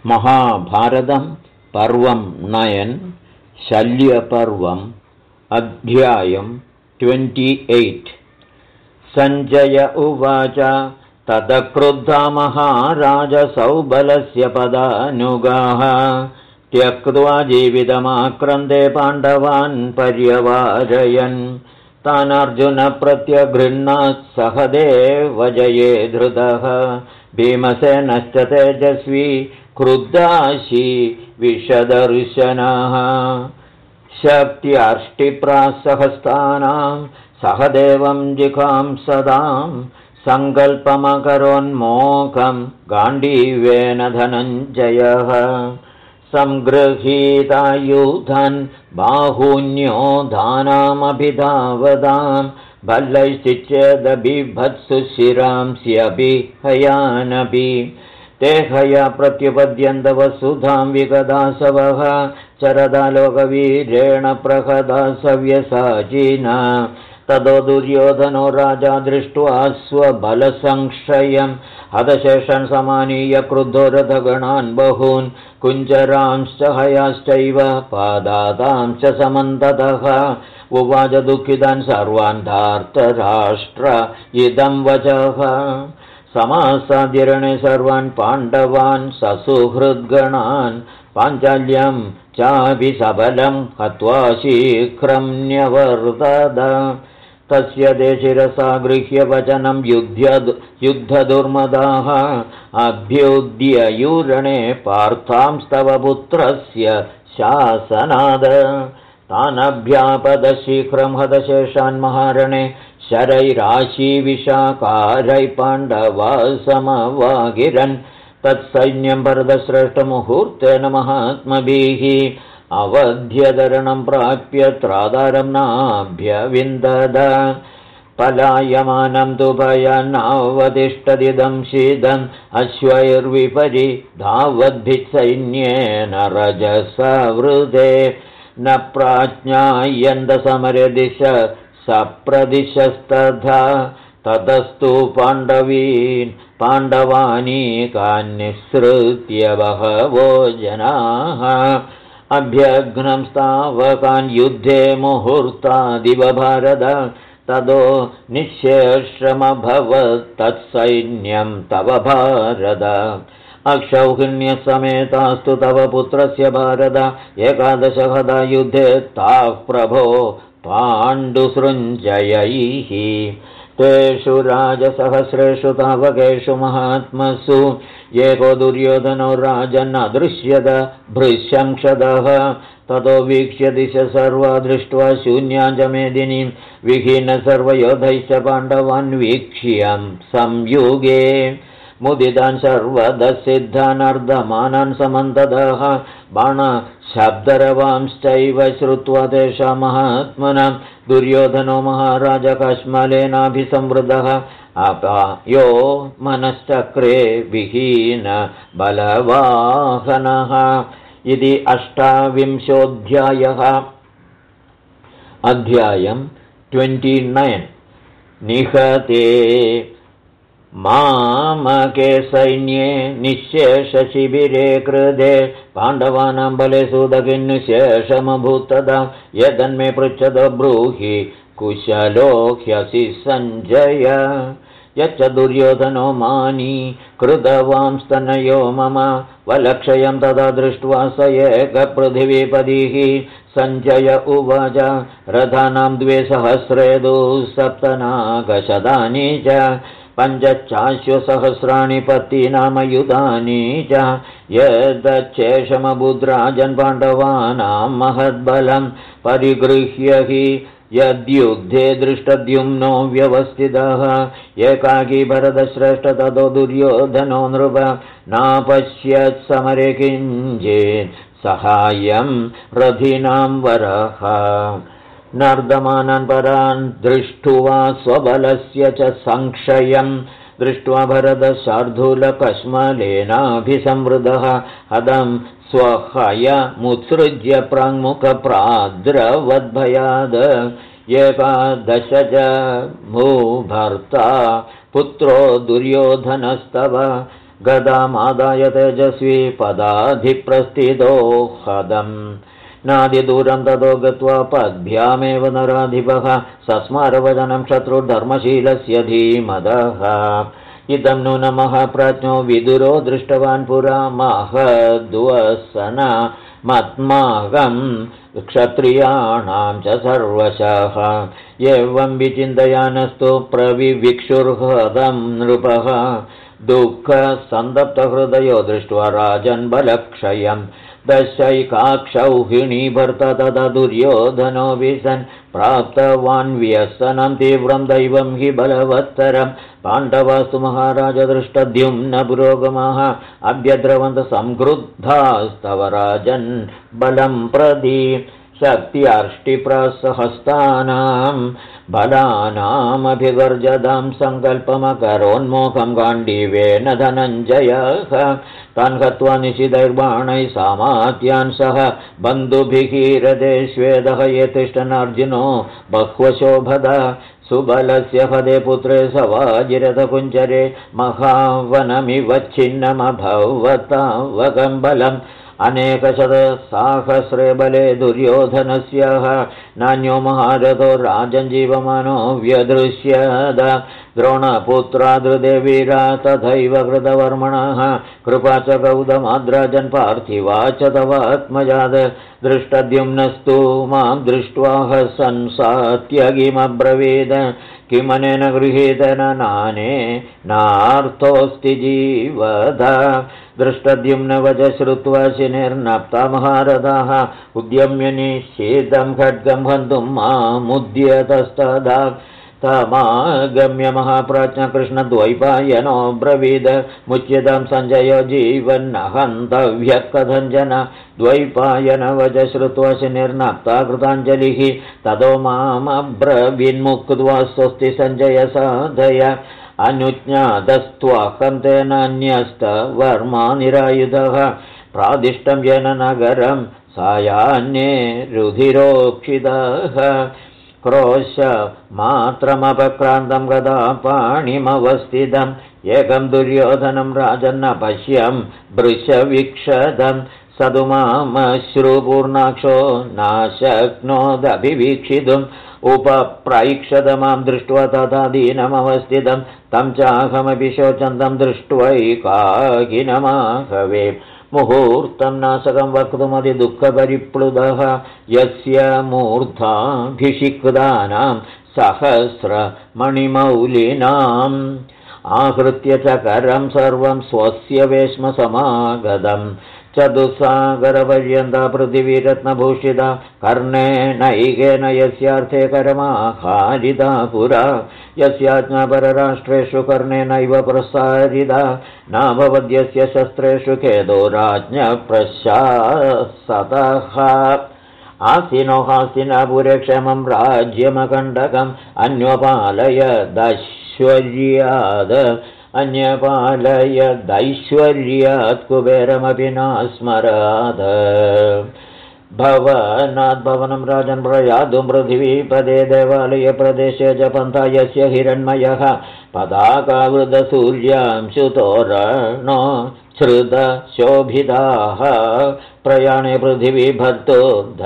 महाभारतं पर्वं 9 शल्यपर्वम् अध्यायं 28। सञ्जय उवाच ततक्रुद्धा महाराजसौबलस्य पदानुगाः त्यक्त्वा जीवितमाक्रान्ते पाण्डवान् पर्यवारयन् तान् अर्जुन प्रत्यगृह्णात् सहदेव जये धृतः भीमसेनश्च तेजस्वी क्रुद्धाशी विशदर्शनः शक्त्याष्टिप्रासहस्तानां सहदेवं जिघांसदां सङ्कल्पमकरोन्मोकं गाण्डीवेन धनञ्जयः संगृहीतायुधान् बाहुन्यो धानामभिधावदां भल्लैश्चिच्छेदबिभत्सु शिरांस्यपि हयानपि ते हया प्रत्युपद्यन्त वसुधां विगदासवः चरदा लोकवीरेण प्रहदा सव्यसाचिना ततो दुर्योधनो राजा दृष्ट्वा स्वबलसंक्षयं हतशेषन् समानीय क्रुद्धो रथगणान् बहून् कुञ्जरांश्च हयाश्चैव पादातांश्च समन्ततः उवाच दुःखितान् सर्वान् धार्तराष्ट्र इदं वचः समासाद्यरणे सर्वान् पाण्डवान् ससुहृद्गणान् पाञ्चाल्यं चापि सबलं हत्वा शीघ्रं न्यवर्तत तस्य ते शिरसा गृह्य वचनं युद्धदुर्मदाः अभ्युद्ययूरणे पार्थांस्तव पुत्रस्य शासनाद तानभ्यापदशीघ्रं हतशेषान् महारणे शरैराशीविशाकारैः पाण्डवा समवागिरन् तत्सैन्यं भरतश्रेष्ठमुहूर्तेन महात्मभिः अवध्यधरणं प्राप्य त्रादारं नाभ्यविन्दद पलायमानं तु भयान्नावतिष्ठदिदं शीदम् अश्वैर्विपरि धावद्भिस्सैन्येन रजसवृते न प्राज्ञायन्त समरे दिश सप्रदिशस्तथा ततस्तु पाण्डवानीकान्निःसृत्य बहवो जनाः अभ्यघ्नं स्थावकान् युद्धे मुहूर्तादिव भारत ततो निःशेषमभवत् तत्सैन्यं तव भारत अक्षौहिण्यसमेतास्तु तव पुत्रस्य भारत 11 हता युद्धे ताः प्रभो पाण्डुसृञ्जयैः तेषु राजसहस्रेषु तावकेषु महात्मसु एको दुर्योधनो राजन्नदृश्यत भृशंक्षदः ततो वीक्ष्य दिश सर्वा दृष्ट्वा शून्यां च मेदिनीं विहीन सर्वयोधैश्च पाण्डवान् वीक्ष्यं संयुगे मुदितान् सर्वदसिद्धान् अर्धमानान् समन्ततः बाणशब्दरवांश्चैव श्रुत्वा तेषां महात्मनां दुर्योधनो महाराज कश्मलेनाभिसंवृतः अपायो मनश्चक्रे विहीन बलवाहनः इति 28 अध्यायं 29 निहते मामके सैन्ये निःशेषशिबिरे कृते पाण्डवानां बले सुदकिन्नु शेषमभूत्तदा यदन्मे पृच्छत ब्रूहि कुशलो ह्यसि सञ्जय यच्च दुर्योधनो मानी कृतवांस्तनयो मम वलक्षयं तदा दृष्ट्वा स एकपृथिवीपतिः सञ्जय उवाच रथानां 200 सप्तनागशतानि च 5,000 पत्तीनामयुधानि च यदच्छेषमबुद्राजन् पाण्डवानां महद्बलं परिगृह्य हि यद्युद्धे दृष्टद्युम्नो व्यवस्थितः एकाकी भरतश्रेष्ठ ततो दुर्योधनो नृप नापश्यत् समरे किञ्चित् सहायं रथिनां वरः नर्दमानान् परान् दृष्ट्वा स्वबलस्य च संक्षयं दृष्ट्वा भरतशार्दूलकश्मलेनाभिसंवृतः हदं स्वहयमुत्सृज्य प्राङ्मुखप्राद्रवद्भयाद 11 भूभर्ता पुत्रो दुर्योधनस्तव गदामादाय तेजस्वी पदाधिप्रस्थितो हदम् नादिदूरं ततो गत्वा पद्भ्यामेव नराधिपः सस्मारवचनं शत्रुर्धर्मशीलस्य धीमदः इदं नूनमः प्राज्ञो विदुरो दृष्टवान् पुरा महद्वसन मत्मागं क्षत्रियाणां च सर्वशः एवं विचिन्तयानस्तु प्रविविक्षुर्हदं नृपः दुःखसन्दप्तहृदयो दृष्ट्वा राजन् बलक्षयम् दशैकाक्षौहिणी भर्ता तदा दुर्योधनो विसन् प्राप्तवान् व्यसनं तीव्रं दैवं हि बलवत्तरं पाण्डवास्तु महाराज दृष्टद्युम्न पुरोगमाः अभ्यद्रवन्तः संक्रुद्धास्तव राजन् बलं प्रति शक्त्यर्ष्टिप्रसहस्तानां बलानामभिवर्जदां सङ्कल्पमकरोन्मोखं गाण्डीवेन धनञ्जयः तान् हत्वा निशितैर्बाणैः सामात्यान् सह बन्धुभिः रथेष्वेदः ये तिष्ठन्नर्जुनो बह्वशोभद सुबलस्य हदे पुत्रे सवाजिरथकुञ्जरे महावनमिवच्छिन्नमभवतावकं बलम् अनेकशतसाहस्रे बले दुर्योधनस्यः नान्यो महारथो राजञ्जीवमानो व्यदृश्यद द्रोणपुत्रादृदेवीरा तथैव कृतवर्मणः कृपा च गौतमाद्राजन् पार्थिवा च तवात्मजात् दृष्टद्युम्नस्तु मां दृष्ट्वा हसन्सात्यगिमब्रवीद किमनेन गृहीतेन नाने नार्थोऽस्ति जीवद दृष्टद्युम्नवच श्रुत्वा शिनिर्नप्ता महारथाः उद्यम्य निश्चेदं खड्गं हन्तुं मामुद्यतस्तदा तमागम्य महाप्राज्ञ कृष्णद्वैपायनो ब्रवीद मुच्यतां सञ्जयो जीवन्न हन्तव्यः कथञ्चन द्वैपायनवच श्रुत्वा शिनिर्नप्ता कृताञ्जलिः ततो मामब्रवीन्मुक्त्वा स्वस्ति सञ्जय साधय अनुज्ञातस्त्वाकं तेनान्यस्तवर्मा निरायुधः प्रादिष्टं येन नगरं सायान्ये रुधिरोक्षितः क्रोशमात्रमपक्रान्तं गदा पाणिमवस्थितम् एकं दुर्योधनं राजन्न पश्यं वृषवीक्षदं सदुमामश्रुपूर्णाक्षो नाशक्नोदभिवीक्षितुम् उपप्रैक्षत मां दृष्ट्वा तथा दीनमवस्थितं तं चाहमपि शोचन्तं दृष्ट्वैकाकिनमाहवे मुहूर्तं नाशकं वक्तुमतिदुःखपरिप्लुदः यस्य मूर्धाभिषिक्तानां सहस्रमणिमौलिनाम् आहृत्य चकरं सर्वं स्वस्य वेश्मसमागतम् चतुस्सागरपर्यन्ता पृथिवीरत्नभूषिता कर्णेनैकेन यस्यार्थे करमाहारिता पुरा यस्याज्ञापरराष्ट्रेषु कर्णेनैव प्रसारिता नाभवद्यस्य शस्त्रेषु खेदो राज्ञः प्रशासतः आसीनो हास्तिनापुरे क्षमं राज्यमकण्टकम् अन्योपालयदैश्वर्याद अन्यपालयदैश्वर्यात् कुबेरमपि नास्मराद भवनाद्भवनं राजन् प्रयातुं पृथिवीपदे देवालयप्रदेशे च पन्था यस्य हिरण्मयः पदाकावृतसूर्यांशुतोरणो श्रुतशोभिताः प्रयाणे पृथिवीभर्तो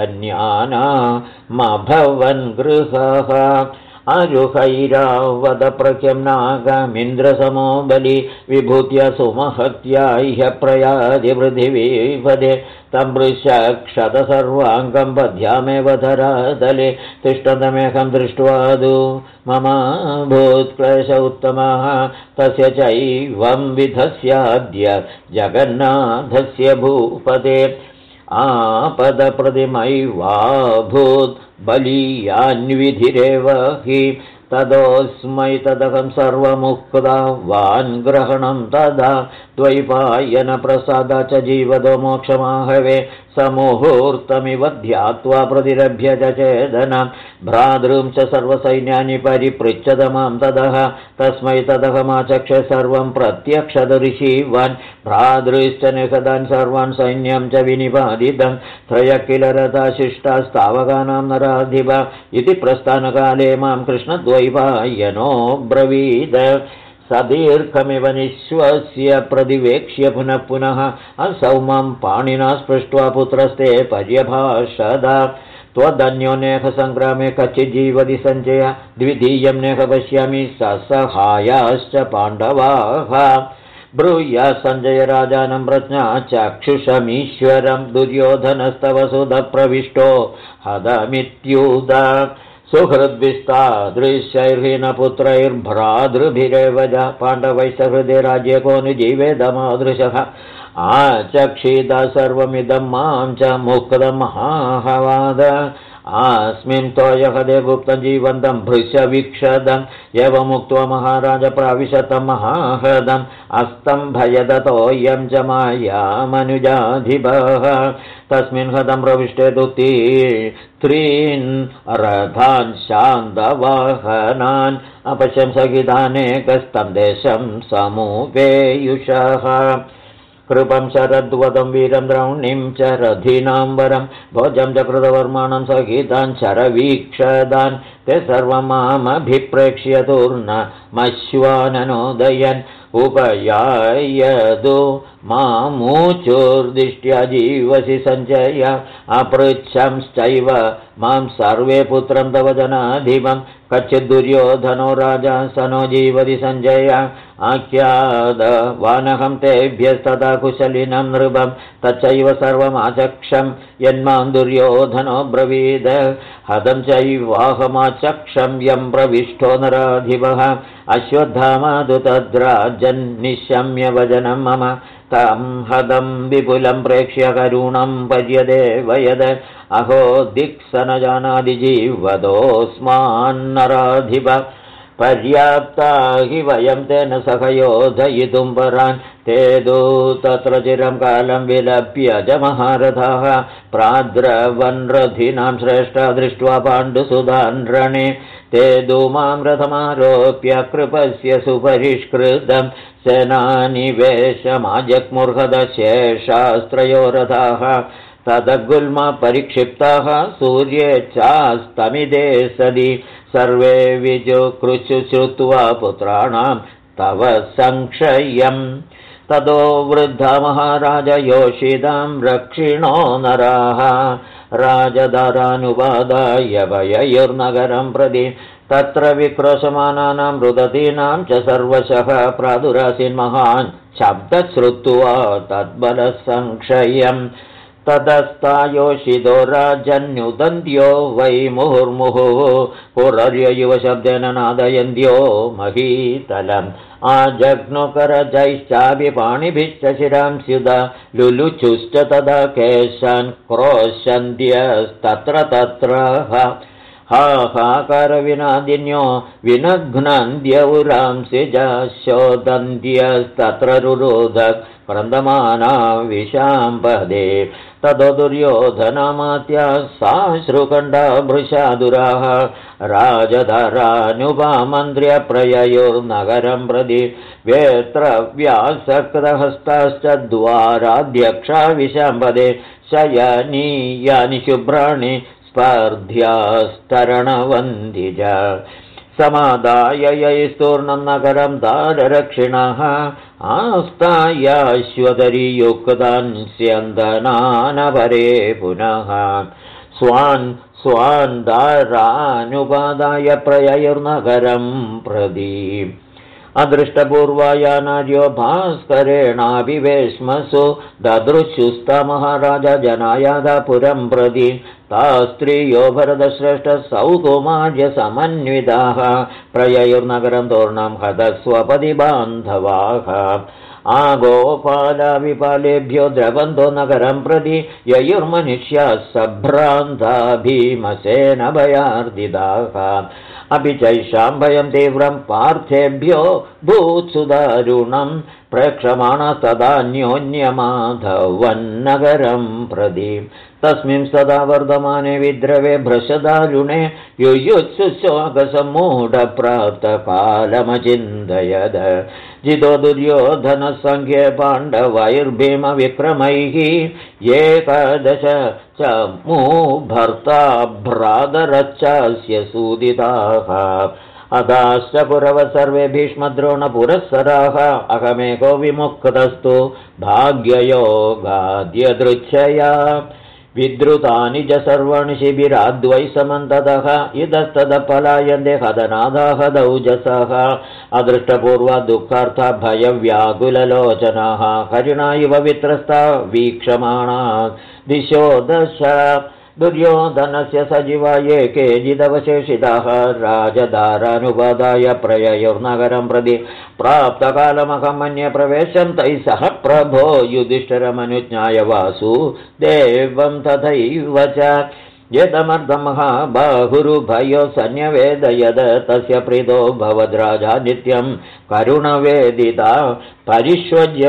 धन्यानामभवन् गृहः आरुहैरावतप्रख्यं नागमिन्द्रसमो बलि विभूत्या सुमहत्या ह्य प्रयाति पृथिवीपदे तं वृषक्षत सर्वाङ्गं पद्यामेव धरातले तिष्ठतमेकं दृष्ट्वा तु मम भूत्क्लेश उत्तमः तस्य चैवं विधस्याद्य जगन्नाथस्य भूपते आपदप्रतिमैवाभूत् बलीयान्विधिरेव हि तदोऽस्मै तदहं सर्वमुक्तवान् ग्रहणं तदा द्वैपायनप्रसादा च जीवदो मोक्षमाहवे समुहूर्तमिव ध्यात्वा प्रतिरभ्य च चेदनं भ्रातृं च सर्वसैन्यानि परिपृच्छत मां ततः तस्मै तदहमाचक्षे सर्वं प्रत्यक्षत ऋषिवान् भ्रातृश्च निषदान् सर्वान् सैन्यं च विनिपादितं त्रयः किल रथाशिष्टास्तावकानां नराधिप इति प्रस्थानकाले मां कृष्णद्वैपायनो ब्रवीद सदीर्घमिव निःश्वस्य प्रतिवेक्ष्य पुनः पुनः असौ मां पाणिना स्पृष्ट्वा पुत्रस्ते पर्यभाषद त्वदन्यो नेह सङ्ग्रामे कच्चिज्जीवति सञ्जय द्वितीयं नेह पश्यामि ससहायाश्च पाण्डवाः ब्रूया सञ्जय राजानं प्रज्ञा चक्षुषमीश्वरं दुर्योधनस्तव सुधप्रविष्टो हदमित्युद सुहृद्विस्तादृशैर्हीनपुत्रैर्भ्रातृभिरेव पाण्डवैः सहृदे राज्ये कोऽनुजीवेदमादृशः आचक्षिद सर्वमिदं मां च मुक्तमहाहवाद अस्मिन् तोयहदे गुप्तं जीवन्तं भृशवीक्षदम् एवमुक्त्वा महाराज प्राविशतं महाहृदम् अस्तम्भयदतोऽयं च मायामनुजाधिपः तस्मिन् हदं प्रविष्टे दुःती त्रीन् रथान् शान्तवाहनान् अपश्यं सहितानेकस्तं देशं समुपेयुषः कृपं शरद्वदं वीरं द्रौणीं च रथीनाम्बरं भोजं च कृतवर्माणं सहितान् शरवीक्षदान् ते सर्वं मामभिप्रेक्ष्य तूर्णमश्वाननोदयन् उपयायदु मामूचुर्दिष्ट्या जीवसि सञ्जय अपृच्छंश्चैव मां सर्वे पुत्रं तव जनाधिपं कच्चिद्दुर्योधनो राजा सनो जीवति सञ्जय आख्यादवानहं तेभ्यस्तदा कुशलिनं नृपं तच्चैव सर्वमाचक्षं यन्मां दुर्योधनो ब्रवीद हदं चैवाहमाचक्षं यं प्रविष्टो नराधिपः अश्वत्थामादु तद्राजन्निशम्य वचनं मम तं हदं विपुलं प्रेक्ष्य करुणं पर्यदेवयद अहो दिक्सनजानादिजीवदोऽस्मान्नराधिप पर्याप्ता हि वयं तेन सह योधयितुं परान् ते दु तत्र चिरं कालं विलप्य च महारथाः प्राद्रवन् रथिनां श्रेष्ठा दृष्ट्वा पाण्डुसुधान् रणे ते दु मां रथमारोप्य कृपस्य सुपरिष्कृतं सेनानिवेशमाजग्मुर्हदशेषास्त्रयो रथाः तदगुल्म परिक्षिप्ताः सूर्ये चास्तमिदे सदि सर्वे विजुकृचु श्रुत्वा पुत्राणां तव संक्षयम् ततो वृद्धा महाराज योषितां रक्षिणो नराः राजदारानुवादाय वययुर्नगरं प्रति तत्र विक्रोशमानानां रुदतीनां च सर्वशः प्रादुरासीन्महान् शब्दश्रुत्वा तद्बलसंक्षयम् ततस्तायोषितो राजन्युदन्त्यो वै मुहुर्मुहुः पुरर्ययुवशब्देन नादयन्त्यो महीतलम् आजघ्नुकरजैश्चाभिपाणिभिश्च शिरांस्युदा लुलुचुश्च तदा केशान् क्रोशन्त्यस्तत्र तत्र हाहाकारविनादिन्यो विनघ्नन्त्यौरांसि च शोदन्त्यस्तत्र रुरोधक् क्रन्दमाना विशाम्पदे ततो दुर्योधनमात्या साश्रुकण्डा भृशादुराः राजधरानुपामन्त्र्य प्रययोर्नगरं प्रति वेत्रव्यासक्तहस्ताश्च द्वाराध्यक्षा विशाम्पदे शयनीयानि शुभ्राणि स्पर्ध्यास्तरणवन्दिज समादाय यैस्तूर्णं नगरं दाररक्षिणः आस्तायाश्वतरीयुक्तान् स्यन्दनानपरे पुनः स्वान् दारानुपादाय प्रययुर्नगरं प्रति अदृष्टपूर्वाया नार्यो भास्करेणाभिवेश्मसु ददृशुस्तमहाराजा जनायाधपुरं प्रति ता स्त्रियो भरतश्रेष्ठ सौकुमार्य समन्विताः प्रययुर्नगरं तोर्णं हतस्वपदि बान्धवाः आगोपालाविपालेभ्यो द्रवन्तो नगरं प्रति ययुर्मनुष्याः सभ्रान्ता भीमसेन भयार्दिताः अपि चैषां भयं तीव्रं पार्थेभ्यो भूत्सुदारुणं प्रेक्षमाणस्तदान्योन्यमाधवन्नगरं प्रति तस्मिन् सदा वर्धमाने विद्रवे भ्रशदारुणे युयुत्सुशोकसम्मूढप्राप्तकालमचिन्तयद जितो दुर्योधनसङ्ख्ये पाण्डवैर्भीमविक्रमैः एकादश च भर्ता भ्रातरश्चास्य सूदिताः अदाश्च पुरवः सर्वे भीष्मद्रोणपुरःसराः अहमेको विमुक्तस्तु भाग्ययोगाद्यदृच्छया विद्रुतानि च सर्वाणि शिबिराद्वै समन्ततः इतस्ततः पलायन्ते हतनादाः दौजसः अदृष्टपूर्वा दुःखार्था भयव्याकुललोचनाः हरिणा इव वित्रस्ता वीक्षमाणा दिशो दश दुर्योधनस्य सजीवा ये केचिदवशेषिताः राजदारानुपादाय प्रययोर्नगरं प्रति प्राप्तकालमहं मन्ये प्रवेशं तैः सह प्रभो युधिष्ठिरमनुज्ञाय वासुदेवं तथैव च यदमर्धमहाबाहुरुभयो सन्न्यवेदयद तस्य प्रीतो भवद्राजा नित्यं करुणवेदिता परिष्वज्य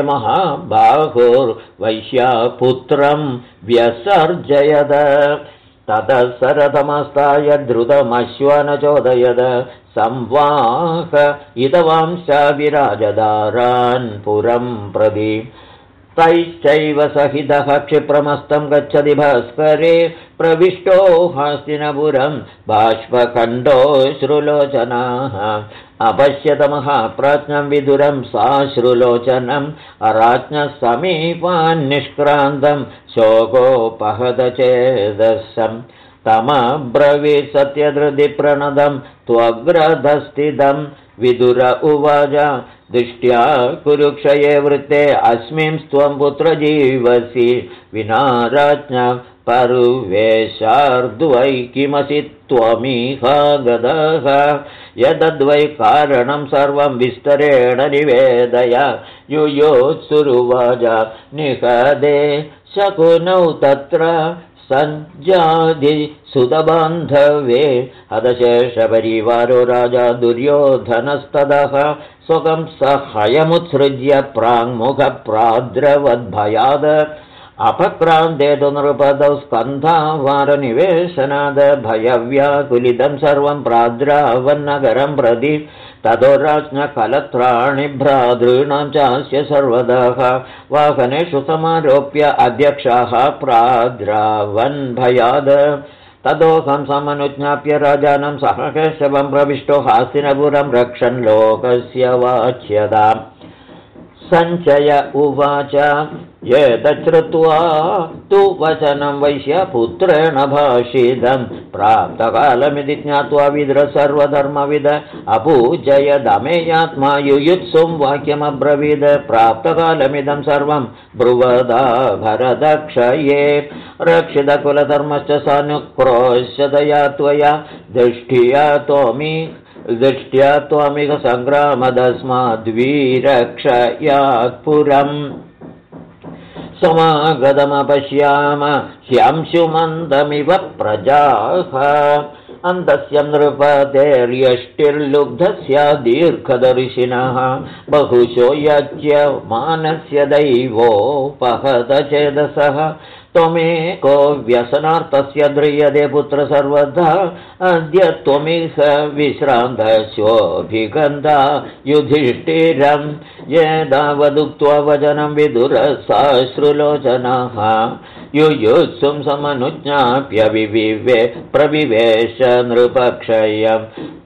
महाबाहुर्वैश्यापुत्रं व्यसर्जयद ततः सरथमस्ताय द्रुतमश्वनचोदयद संवाह इदवांशाविराजदारान् पुरं प्रति तैश्चैव सहितः क्षिप्रमस्तं गच्छति भास्करे प्रविष्टो हस्तिनपुरं बाष्पखण्डोऽश्रुलोचनाः अपश्यतमः प्राज्ञं विदुरं साश्रुलोचनम् अराज्ञः समीपान्निष्क्रान्तं शोकोपहतचेदसं तमब्रवीत् सत्यधृतिप्रणदं त्वग्रधस्थितं विदुर उवाच दृष्ट्या कुरुक्षये वृत्ते अस्मिंस्त्वं पुत्रजीवसि विना राज्ञा परुवेशार्द्वै किमसि त्वमिह गदः यदद्वै कारणं सर्वं विस्तरेण निवेदय युयोत्सुरुवाच निहदे शकुनौ तत्र सञ्जाधि सुतबान्धवे हतशेषपरिवारो राजा दुर्योधनस्ततः स्वकं सहयमुत्सृज्य प्राङ्मुखप्राद्रवद्भयाद अपक्रान्ते तु नृपदौ स्कन्धावारनिवेशनाद भयव्याकुलितं सर्वं प्राद्रावन्नगरं प्रति ततो राज्ञः कलत्राणि भ्रातॄणां चास्य सर्वतः वाहनेषु समारोप्य अध्यक्षाः प्राद्रावन्भयाद तदोऽहं समनुज्ञाप्य राजानं सह केशवं प्रविष्टो हास्तिनपुरं रक्षन् लोकस्य वाच्यताम् सञ्चय उवाच एतच्छ्रुत्वा तु वचनं वैश्यपुत्रेण भाषितं प्राप्तकालमिति ज्ञात्वा विद्र सर्वधर्मविद अपूजयदमेयात्मा युयुत्सुं वाक्यमब्रवीद प्राप्तकालमिदं सर्वं ब्रुवदा भरदक्षये रक्षितकुलधर्मश्च सानुक्रोशतया त्वया दृष्ट्या त्वमिह सङ्ग्रामदस्माद्वीरक्षयात्पुरम् समागतमपश्याम ह्यंशुमन्दमिव प्रजाः अन्तस्य नृपतेर्यष्टिर्लुब्धस्य दीर्घदर्शिनः बहुशो यज्ञमानस्य दैवोपहतचेदसः त्वमेको व्यसनार्थस्य ध्रियते पुत्र सर्वदा अद्य त्वमिह विश्रान्तशोऽभिगन्धा युधिष्ठिरं यदावदुक्त्वा वचनं विदुरसाश्रुलोचनाः युयुत्सुं समनुज्ञाप्य प्रविवेश नृपक्षयं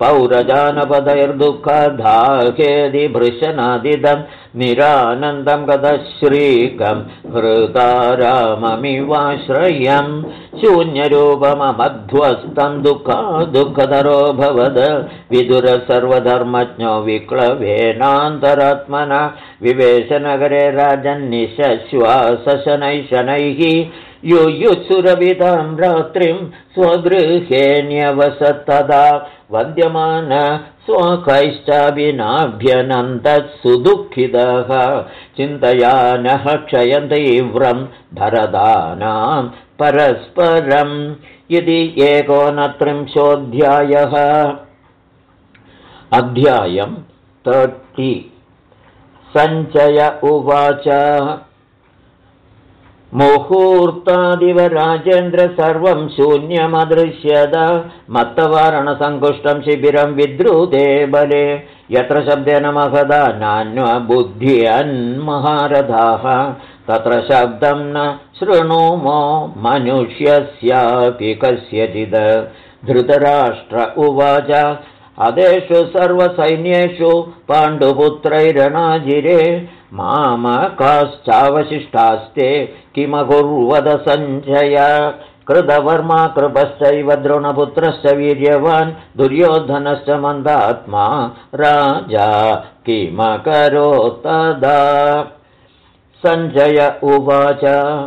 पौरजानपदैर्दुःखदाहेदि भृशनादिदं निरानन्दं गतश्रीकं हृताराममिवाश्रयं शून्यरूपमध्वस्तं दुःखदरो भवद विदुर सर्वधर्मज्ञो विक्लवेनान्तरात्मना विवेशनगरे राजन्निश्वासशनैः युयुत्सुरविदां रात्रिं स्वगृहे न्यवसत्तदा वन्द्यमान स्वकैश्चाभिनाभ्यनन्दत्सुदुःखितः चिन्तयानः क्षयं तीव्रं भरदानां परस्परम् इति 19 अध्यायं 30 सञ्चय उवाच मुहूर्तादिव राजेन्द्र सर्वं शून्यमदृश्यत मत्तवारणसङ्कुष्टं शिबिरं विद्रुते बले यत्र शब्देन महदा नान्यबुद्ध्यन्महारथाः तत्र शब्दं न शृणुमो मनुष्यस्यापि कस्यचित् धृतराष्ट्र उवाच अदेषु सर्वसैन्येषु पाण्डुपुत्रैरणाजिरे मामकाश्चावशिष्टास्ते किमकुर्वद सञ्जय कृतवर्मा कृपश्चैव द्रोणपुत्रश्च वीर्यवान् दुर्योधनश्च मन्दात्मा राजा किमकरोत्तदा सञ्जय उवाच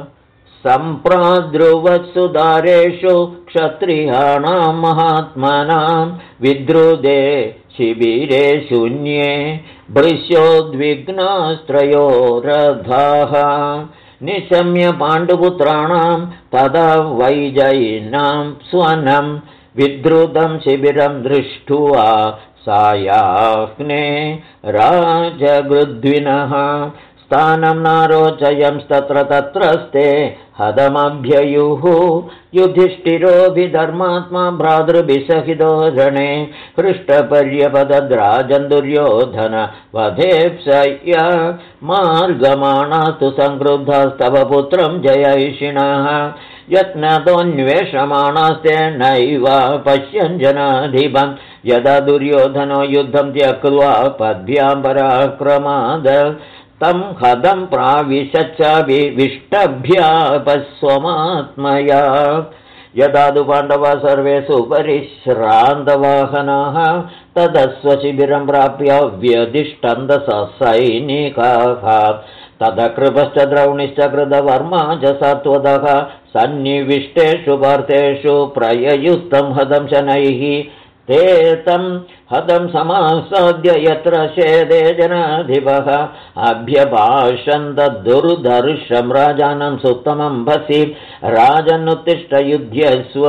सम्प्राद्रुवत्सुदारेषु क्षत्रियाणां महात्मनां विद्रुदे शिबिरे शून्ये भृश्योद्विग्नास्त्रयो रथाः निशम्य पाण्डुपुत्राणां तदा वैजयिनां स्वनं विद्रुतं शिबिरं दृष्ट्वा सायाह्ने राजगृद्विनः स्थानं नारोचयंस्तत्र तत्रस्ते हदमभ्ययुः युधिष्ठिरोऽभिधर्मात्मा भ्रातृभिसहितो रणे हृष्टपर्यपदद्राजन् दुर्योधन वधेप्सय मार्गमाणास्तु संक्रुद्धास्तव पुत्रं जयैषिणः यत्नतोऽन्वेषमाणास्ते नैव पश्यन् जनाधिपम् यदा दुर्योधनो युद्धं त्यक्त्वा पद्भ्यां पराक्रमाद तं हदं प्राविशच्चाभिविष्टभ्यापस्वमात्मया यदा तु पाण्डवा सर्वे सुपरिश्रान्तवाहनाः तदस्वशिबिरं प्राप्य व्यधिष्ठन्तससैनिकाः तदा कृपश्च द्रौणिश्च कृतवर्मा च सत्वतः सन्निविष्टेषु पार्थेषु प्रययुक्तं हदं शनैः ते तं हदं समासाद्य यत्र शेदे जनाधिपः अभ्यभाषन्त दुर्धर्षं राजानं सुत्तमम्भसि राजन्नुत्तिष्ठ युध्यस्व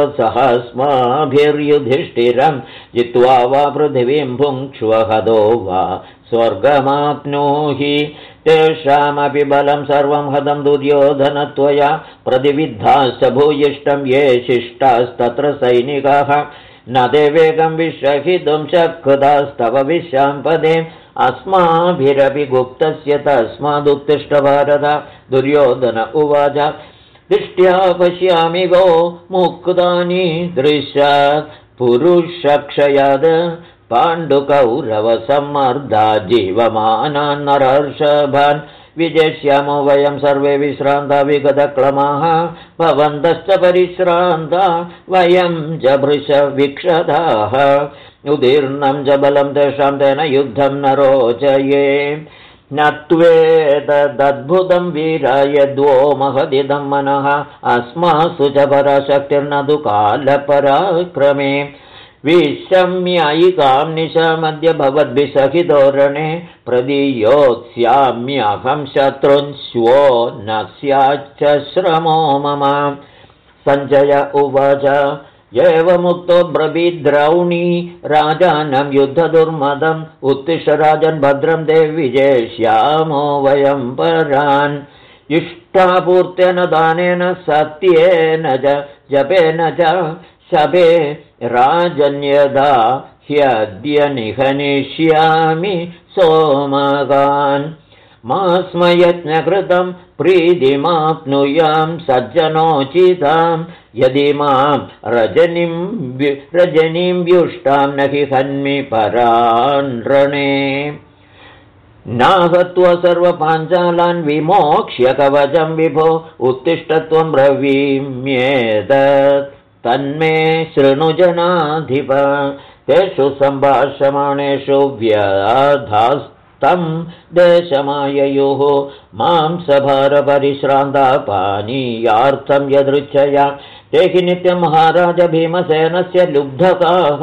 सहस्माभिर्युधिष्ठिरं जित्वा वा पृथिवीं भुङ्क्ष्व हदो वा स्वर्गमाप्नोहि तेषामपि बलं सर्वं हदं दुर्योधनत्वया प्रतिविद्धाश्च भूयिष्ठं ये शिष्टास्तत्र सैनिकाः न ते वेगं विषहितुं शक्तास्तव विश्याम्पदे अस्माभिरपि गुप्तस्य तस्मादुत्तिष्ठ भारत दुर्योधन उवाच दृष्ट्या पश्यामि गो मुक्तानि दृश्यात् पुरुषक्षयाद पाण्डुकौरवसम्मर्दा जीवमानान् नरर्षभान् विजेष्यामो वयं सर्वे विश्रान्ता विगतक्लमाः भवन्तश्च परिश्रान्ता वयं च भृशविक्षताः उदीर्णं च बलं तेषां तेन युद्धं न रोचये न त्वेतदद्भुतं वीराय द्वो महदिदं मनः अस्मासु च पराशक्तिर्न तु कालपराक्रमे विषम्यायिकां निशमद्य भवद्भिसहितोरणे प्रदीयोत्स्याम्यहं शत्रुन्श्वो न स्याच्च श्रमो मम सञ्जय उवाच एवमुक्तो ब्रवीद्रौणी राजानं युद्धदुर्मदम् उत्तिष्ठ राजन् भद्रं ते विजेष्यामो वयं परान् इष्टापूर्तेन दानेन सत्येन च जपेन च शपे राजन्यदा ह्यद्य निहनिष्यामि सोमगान् मास्मयज्ञकृतं प्रीतिमाप्नुयां सज्जनोचितां यदि मां रजनीं व्युष्टां न हि हन्मि परान् रणे नाहत्वा सर्वपाञ्चालान् विमोक्ष्य कवचं विभो उत्तिष्ठत्वं ब्रवीम्येतत् तन्मे शृणुजनाधिप तेषु सम्भाषमाणेषु व्याधास्तं देशमाययुः मांसभारपरिश्रान्ता पानीयार्थं यदृच्छया ते हि नित्यं महाराज भीमसेनस्य लुब्धकाः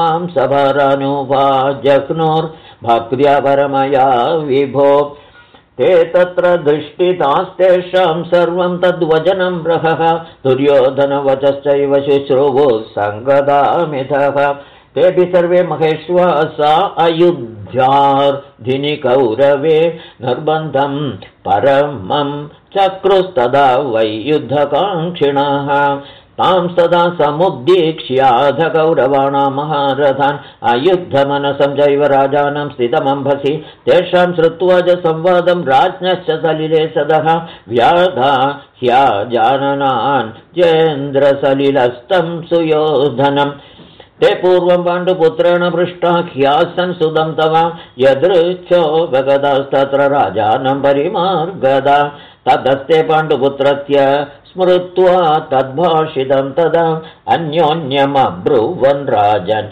मांसभारानुवाजग्नोर्भक्त्या परमया विभो ते तत्र दृष्टितास्तेषां सर्वं तद्वचनं बृहः दुर्योधनवचश्चैव शुश्रुवुः सङ्गदामिथः तेऽपि सर्वे महेश्वासा अयुध्यार्धिनि कौरवे निर्बन्धं परमं चक्रुस्तदा वै युद्धकाङ्क्षिणः तां सदा समुद्दीक्ष्याध कौरवाणां महारथान् अयुद्धमनसं चैव राजानं स्थितमम्भसि तेषां श्रुत्वा च संवादं राज्ञश्च सलिले सदः व्याधा ह्याजाननान् चेन्द्रसलिलस्तं सुयोधनं ते पूर्वं पाण्डुपुत्रेण पृष्टा ह्यासन् सुदं तव यदृच्छो भगतस्तत्र राजानं परिमार्गदा ततस्ते पाण्डुपुत्रस्य स्मृत्वा तद्भाषितं तदा अन्योन्यमब्रुवन् राजन्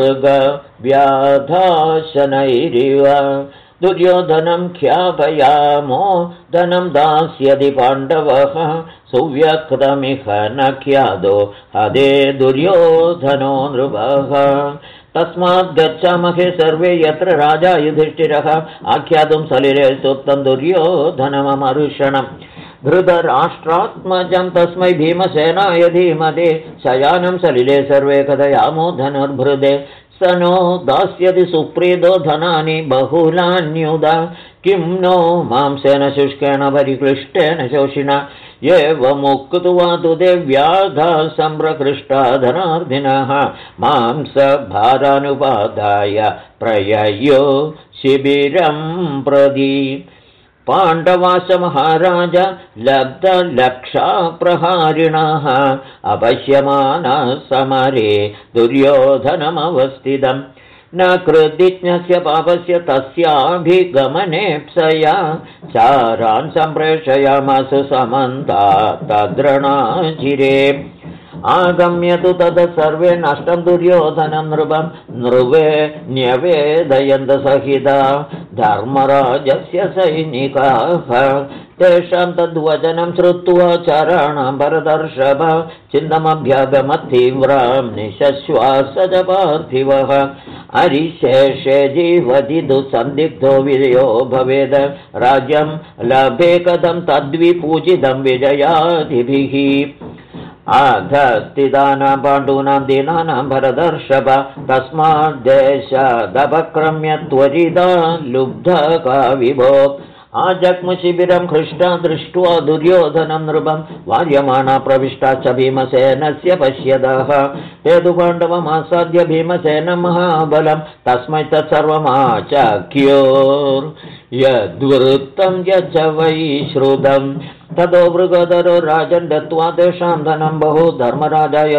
मृगव्याधाशनैरिव दुर्योधनं ख्यापयामो धनं दास्यति पाण्डवः सुव्यक्तमिह न ख्यादो हदे दुर्योधनो नृपः तस्मात् गच्छामहे सर्वे यत्र राजा युधिष्ठिरः आख्यातुं सलिले सुप्तं दुर्योधनममरुषणम् धृतराष्ट्रात्मजं तस्मै भीमसेनाय धीमते शयानं सलिले सर्वे कथयामो धनुर्भृदे स नो दास्यति सुप्रीतो धनानि बहुलान्युदा किं नो मांसेन शुष्केन परिक्लिष्टेन शोषिणा एवमुक्त्वा तु ते व्याधा सम्प्रकृष्टा धनार्दिनः मांसभारानुपादाय प्रययो शिबिरं प्रति पाण्डवास महाराज लब्धलक्षाप्रहारिणः अपश्यमानः समरे दुर्योधनमवस्थितम् न कृतिज्ञस्य पापस्य तस्याभिगमनेप्सया चारान् सम्प्रेषयामासु समन्ता तद्रणाचिरे आगम्य तु तद सर्वे नष्टं दुर्योधनं नृपं नृवे न्यवेदयन्त सहिता धर्मराजस्य सैनिकाः तेषां तद्वचनं श्रुत्वा चाराणां भरतर्षभ चिन्तमभ्यागमतीव्रां निश्वास च पार्थिवः अरिशेषे जीवति दुसन्दिग्धो विजयो भवेद राज्यं लभे कथं तद्विपूजितं विजयादिभिः आधस्थितानां पाण्डूनां दीनानां भरतर्षभ तस्माद्देशादपक्रम्य त्वरिता लुब्धका विभो आजग्मशिबिरं हृष्टा दृष्ट्वा दुर्योधनं नृपं वार्यमाणा प्रविष्टा च भीमसेनस्य पश्यतः ते तु पाण्डवमासाद्य भीमसेनं महाबलं तस्मै तत्सर्वमाचख्योर्यद्वृत्तं यच्च वै श्रुतं ततो मृगधरो राजन् दत्त्वा तेषां धनं बहु धर्मराजाय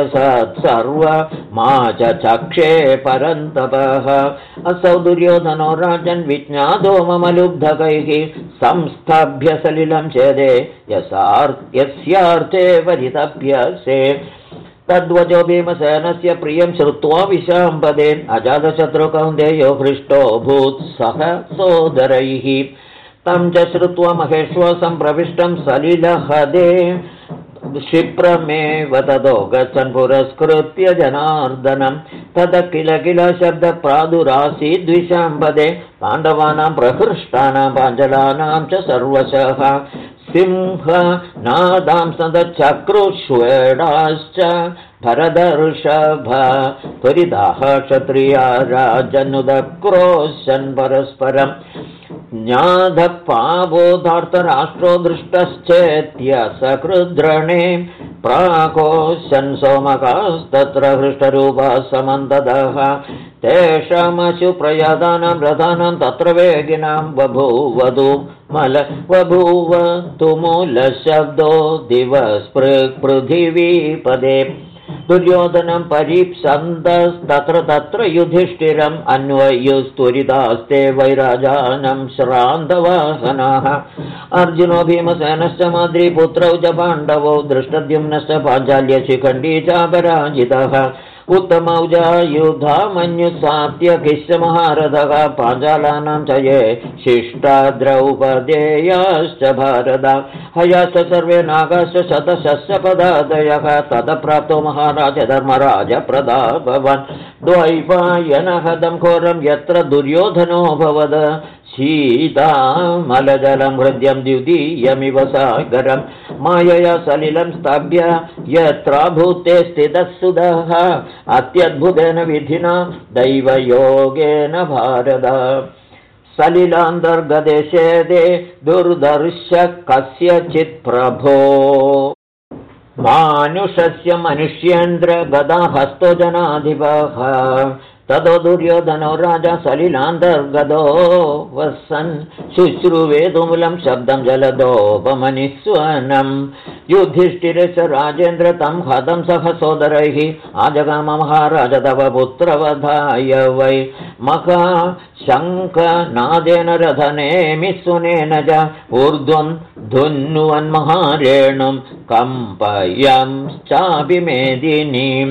सर्वमाचक्षे परन्तपः असौ दुर्योधनो राजन् विज्ञातो मम लुब्धकैः संस्थाभ्य सलिलं चेदे यस्यार्थे परितप्यसे तद्वचो भीमसेनस्य प्रियं श्रुत्वा विशाम्पदे अजातशत्रुकौन्तेयो हृष्टो भूत् सह सोदरैः तं च श्रुत्वा महेश्वासं प्रविष्टं सलिलहदे क्षिप्रमेव ततो गच्छन् पुरस्कृत्य जनार्दनं तद किल किल शब्दप्रादुरासीद्विशाम्पदे पाण्डवानां प्रहृष्टानां पाञ्चलानां च सर्वशः सिंहनादां सदचक्रुष्वेडाश्च भरतर्षभ त्वरिताः क्षत्रिया राजनुदक्रोशन् परस्परम् ज्ञाधपाबोधार्तराष्ट्रो दृष्टश्चेत्य सकृद्रणे प्राकोशन् सोमकास्तत्र हृष्टरूपाः समन्ततः तेषामशु प्रयादानां रथानां तत्र वेगिनां बभूव तुमूलशब्दो दिवस्पृथिवीपदे दुर्योधनं परीप्सन्तस्तत्र तत्र युधिष्ठिरम् अन्वयुस्त्वरितास्ते वैराजानं श्रान्तवाहनाः अर्जुनो भीमसेनश्च माद्रीपुत्रौ च पाण्डवौ दृष्टद्युम्नश्च पाञ्चाल्यशिखण्डी चापराजितः उत्तमौजायुधा मन्युसात्यकिश्च महारथः पाञ्चालानां च ये शिष्टा द्रौपदेयाश्च भारदा हयाश्च सर्वे नागाश्च शतशश्च पदादयः ततप्राप्तो महाराज धर्मराज प्रतापवान् द्वैपायनहदं घोरं यत्र दुर्योधनो भवद शीतामलजलं हृद्यं द्वितीयमिव सागरं मायया सलिलं स्थाप्य यत्र भूते स्थितः सुदः अत्यद्भुतेन विधिना दैवयोगेन भारत सलिलान्तर्गदेशेदे दुर्दर्श कस्यचित् प्रभो मानुषस्य मनुष्येन्द्र गदाहस्तो जनाधिपः ततो दुर्योधनो राजा सलिलान्तर्गतो वसन् शुश्रुवेदुमूलं शब्दं जलदोपमनिस्वनम् युधिष्ठिरस्य राजेन्द्र तं हतं सह सोदरैः आजगाम महाराज तव पुत्रवधाय वै मखा शङ्खनादेन रथनेमिस्वनेन च ऊर्ध्वं धुन्वन्महारेणुं कम्पयंश्चापि मेदिनीं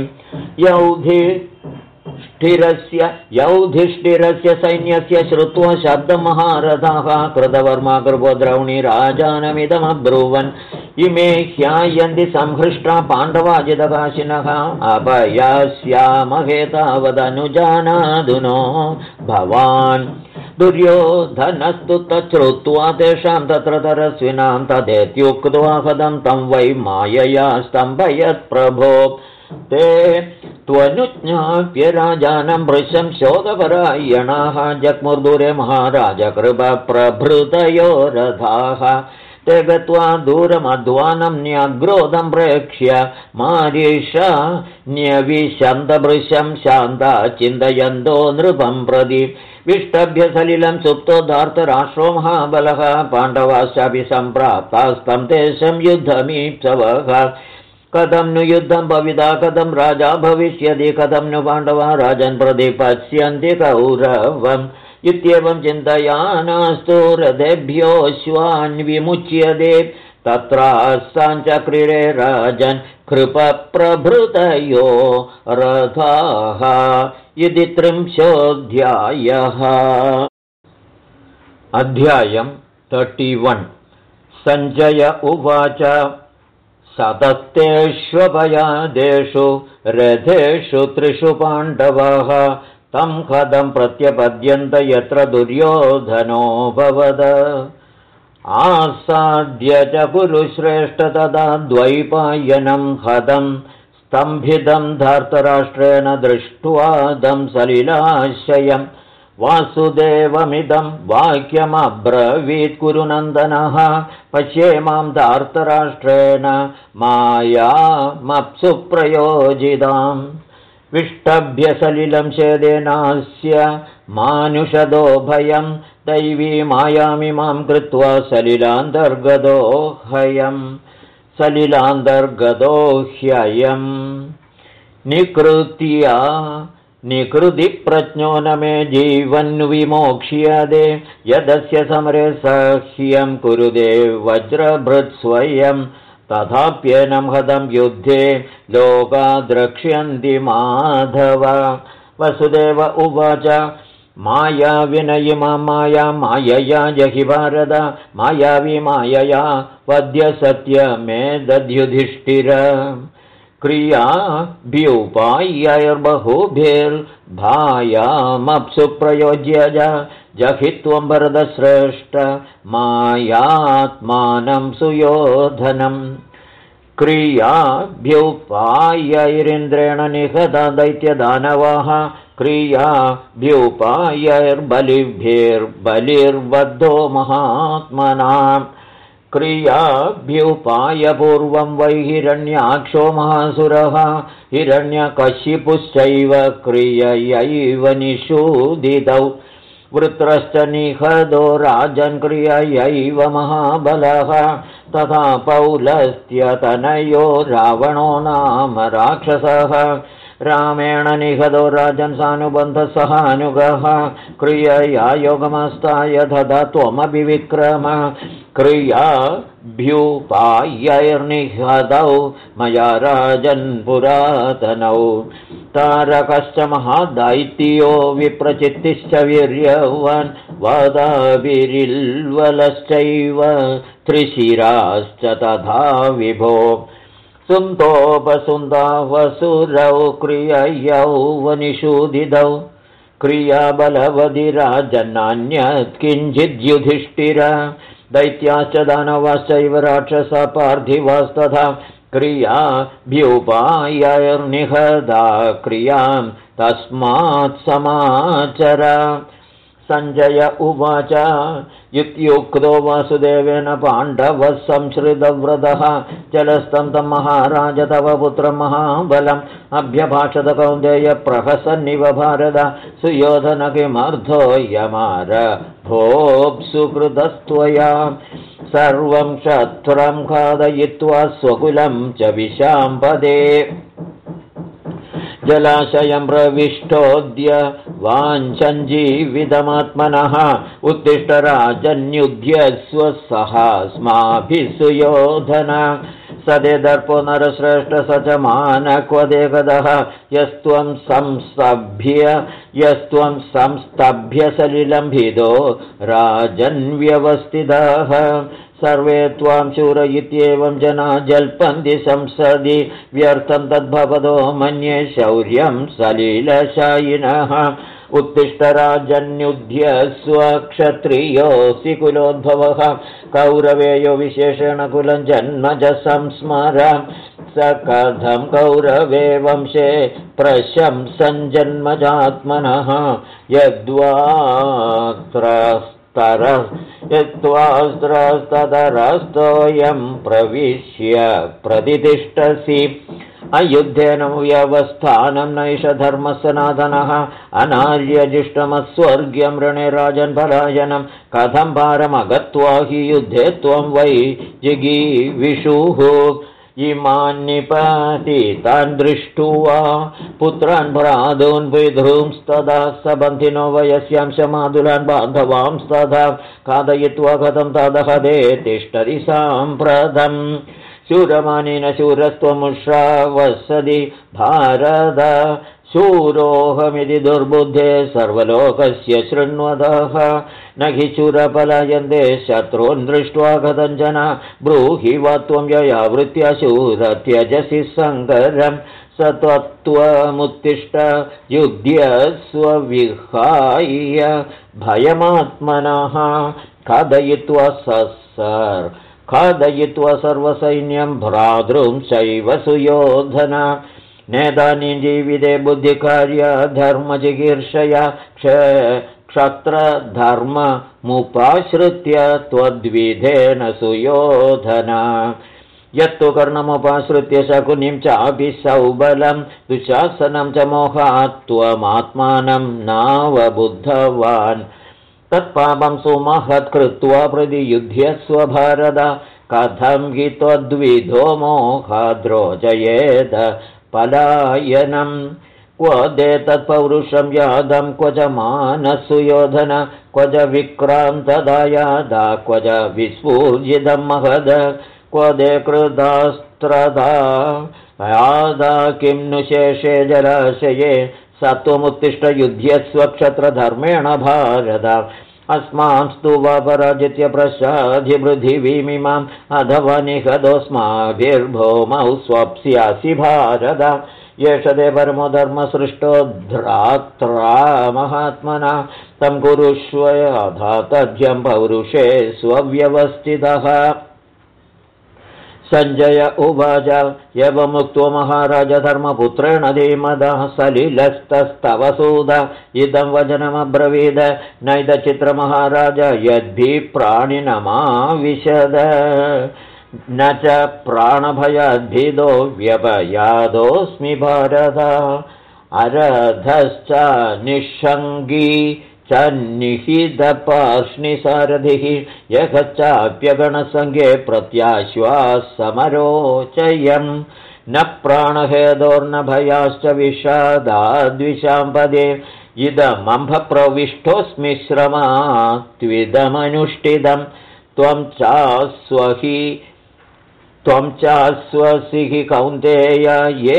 यौधिष्ठिरस्य सैन्यस्य श्रुत्वा शब्दमहारथाः कृतवर्मा कृपो द्रौणी राजानमिदमब्रुवन् इमे ह्यायन्ति संहृष्टा पाण्डवाजितकाशिनः अपयास्यामहे तावदनुजानादुनो भवान् दुर्योधनस्तु तच्छ्रुत्वा तेषां तत्र तरस्विनां तदेत्युक्त्वा हतं तं वै मायया स्तम्भयत् प्रभो ते त्वनुज्ञाप्य राजानं भृशं शोकपरायणाः जग्मुर्दूरे महाराज कृपप्रभृतयो रथाः ते गत्वा दूरमध्वानं न्यग्रोधं प्रेक्ष्य मारीषा न्यविशन्तभृशं शान्ता चिन्तयन्तो नृपं प्रति विष्टभ्य सलिलं सुप्तो धार्तराष्ट्रो महाबलः पाण्डवाश्चापि सम्प्राप्तास्तं तेषां युद्धमीप्सवः कथं नु युद्धं भविता कथं राजा भविष्यति कथं नु पाण्डवा राजन् प्रति पश्यन्ति कौरवम् इत्येवं चिन्तयानास्तु रथेभ्योऽश्वान् विमुच्यते तत्रास्ताञ्चक्रिरे राजन् कृपप्रभृतयो रथाः इति 30 अध्यायम् 31 सञ्जय उवाच सतस्तेष्वभयादेषु रथेषु 3 पाण्डवाः तं कथं प्रत्यपद्यन्त यत्र दुर्योधनोऽभवद आसाद्य च कुरुश्रेष्ठ तदा द्वैपायनं हतं स्तम्भितं धार्तराष्ट्रेण दृष्ट्वा दं सलिलाशयम् वासुदेवमिदं वाक्यमब्रवीत् कुरुनन्दनः पश्ये मां धार्तराष्ट्रेण मायामप्सु प्रयोजिताम् विष्टभ्य सलिलं छेदेनास्य मानुषदो भयं दैवी मायामिमां कृत्वा सलिलान्तर्गतो ह्ययम् निकृति प्रज्ञो न मे जीवन्विमोक्ष्यते यदस्य समरे सह्यं कुरुदे वज्रभृत् स्वयं तथाप्येनं हतं युद्धे लोका द्रक्ष्यन्ति माधव वसुदेव उवाच मायाविनयिमां माया मायया जहि भारत मायावी मायया वद्य सत्यमेतद्युधिष्ठिर क्रियाभ्युपायैर्बहुभिर्भायामप्सु प्रयोज्य जहित्वं भरतश्रेष्ठ मायात्मानं सुयोधनम् क्रियाभ्युपायैरिन्द्रेण निहता दैत्यदानवाः क्रियाभ्युपायैर्बलिभिर्बलिर्बद्धो महात्मनाम् क्रियाभ्युपायपूर्वं वै हिरण्याक्षो महासुरः हिरण्यकशिपुश्चैव क्रिययैव निषूदितौ वृत्रश्च निहतो राजन् क्रिययैव महाबलः तथा पौलस्त्यतनयो रावणो नाम राक्षसः रामेण निहतो राजन् सानुबन्धसहानुगः क्रियया योगमस्ताय तथा त्वमपि विक्रम क्रियाभ्युपायैर्निहतौ मया राजन् पुरातनौ तारकश्च महादैत्यो विप्रचित्तिश्च वीर्यवान् वादाभिरिल्वलश्चैव त्रिशिराश्च तथा विभो सुन्तोपसुन्दावसुरौ क्रिययौ वनिषूदितौ क्रियाबलवधिराजन्नान्यत् किञ्चिद्युधिष्ठिर दैत्याश्च दानवाश्चैव राक्षसा पार्थिवास्तथा क्रियाभ्युपायैर्निहता क्रियां तस्मात् समाचर सञ्जय उवाच इत्युक्तो वासुदेवेन पाण्डवः संश्रितव्रतः जलस्तं तं महाराज तव पुत्रं महाबलम् अभ्यभाषत कौन्तेय प्रहसन्निव भारत सुयोधन किमर्थोऽयमारभोऽप्सु कृतस्त्वया सर्वं शत्रं खादयित्वा स्वकुलं च विशाम्पदे जलाशयं प्रविष्टोऽद्य वाञ्छञ्जीवितमात्मनः उत्तिष्ठ राजन्युध्य स्वसहास्माभिः सुयोधन सदे दर्पो नरश्रेष्ठ स च मानक्वदेकदः यस्त्वं संस्तभ्य सलिलम्भिदो राजन्व्यवस्थितः सर्वे त्वां शूर इत्येवं जना जल्पन्ति संसदि व्यर्थं तद्भवतो मन्ये शौर्यं सलिलशायिनः उत्तिष्ठ राजन्युध्य स्वक्षत्रियोऽसि कुलोद्भवः कौरवेयो विशेषेण कुलं जन्मज संस्मर स कथं कौरवे वंशे प्रशंसञ्जन्मजात्मनः यत्त्वास्त्रस्तदरस्तोऽयं प्रविश्य प्रतितिष्ठसि अयुद्धेन व्यवस्थानं नैष धर्मसनातनः अनार्यजिष्टमस्वर्ग्यं रणे राजन् पलायनं कथं भारमगत्वा हि युद्धे त्वं वै जिगीविषुः इमान्निपतितान् दृष्ट्वा पुत्रान् भ्रातॄन् पितॄंस्तदा सबन्धिनो वयस्यांशमादुलान् बान्धवांस्तदा खादयित्वा कथं तदहदे तिष्ठति साम्प्रतम् शूरमानेन शूरस्त्वमुश्रावसदि भारत शूरोऽहमिति दुर्बुद्धे सर्वलोकस्य शृण्वतः न हि शूरपलायन्ते शत्रून् दृष्ट्वा कथञ्चन ब्रूहि वा त्वं ययावृत्य शूर त्यजसि सङ्करं स त्वमुत्तिष्ठ युध्य स्वविहाय भयमात्मनः खादयित्वा सर्वसैन्यं भ्रातॄं चैव सुयोधन नेदानीं जीविते बुद्धिकार्य धर्मजिगीर्षया क्षत्रधर्ममुपाश्रित्य त्वद्विधेन सुयोधन यत्तु कर्णमुपाश्रित्य शकुनिं चापि सौबलं दुःशासनं च मोहात् त्वमात्मानं नावबुद्धवान् तत्पापं सुमहत्कृत्वा प्रतियुध्यस्व भारत कथं हि त्वद्विधो मोहाद्रोजयेत पलायनं क्व देतत्पौरुषं यादं क्व च मानसुयोधन क्व च विक्रान्तदा यादा क्व च विस्फूर्जितं महद क्व दे कृतास्त्रदा यादा किं नु शेषे जलाशये सत्वमुत्तिष्ठ युध्यस्व क्षत्रधर्मेण भारत अस्मांस्तु वा पराजित्य प्रसाधिपृथिवीमिमाम् अथवा निहतोऽस्माभिर्भौमौ स्वप्स्यासि भारत एष ते परमो धर्मसृष्टो ध्रात्रा महात्मना तं कुरुष्व यथा तथ्यं पौरुषे स्वव्यवस्थितः सञ्जय उवाच एवमुक्तो महाराज धर्मपुत्रेण धीमतः सलिलस्तस्तव सूद इदं वचनमब्रवीद नैदचित्रमहाराज यद्भिप्राणिनमाविशद न च प्राणभयाद्भिदो व्यपयादोऽस्मि भारत अरधश्च निःसङ्गी निहितपार्ष्णिसारथिः यश्चाप्यगणसङ्गे प्रत्याश्वासमरोचयम् न प्राणहेदोर्न भयाश्च विषादाद्विषाम्पदे इदमम्भप्रविष्टोऽस्मि श्रमात्विदमनुष्ठितं त्वं चास्वसि हि कौन्तेय ये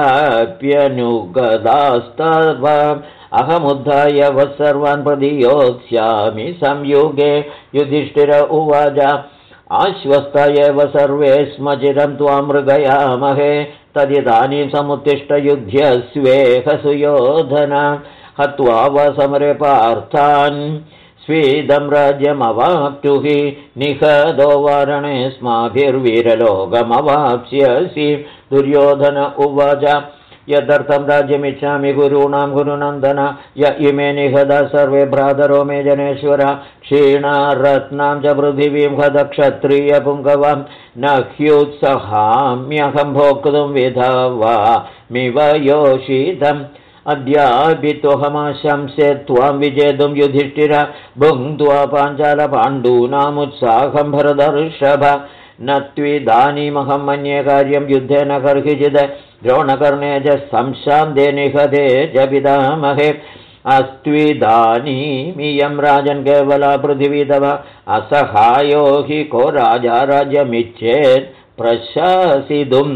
चाप्यनुगदास्तव अहमुद्धाय सर्वान् प्रतियोत्स्यामि संयुगे युधिष्ठिर उवाच आश्वस्त एव सर्वे स्म चिरं त्वां मृगयामहे तदिदानीं समुत्तिष्ठ युध्यस्वेह सुयोधन हत्वा वा समरे पार्थान् स्वीदं राज्यमवाप्तु हि निहतो वारणेऽस्माभिर्वीरलोकमवाप्स्यसि दुर्योधन उवाच यदर्थं राज्यमिच्छामि गुरूणां गुरुनन्दन य इमे निहदा सर्वे भ्रातरो मे जनेश्वर क्षीणरत्नां च पृथिवीं हदक्षत्रियपुङ्गवां न ह्युत्सहाम्यहं भोक्तुं विधवामिव योषितम् अद्यापि त्वहमाशंसे त्वां विजेतुं युधिष्ठिर भुङ्क्त्वा पाञ्चालपाण्डूनामुत्साहं भरतर्षभ न त्विदानीमहं मन्ये कार्यं युद्धेन कर्हिचित् द्रोणकर्णे च संशान्ते निहते च पितामहे अस्त्विदानीमियं राजन् केवला पृथिवी तव असहायो हि को राजा राज्यमिच्छेत् प्रशासितुम्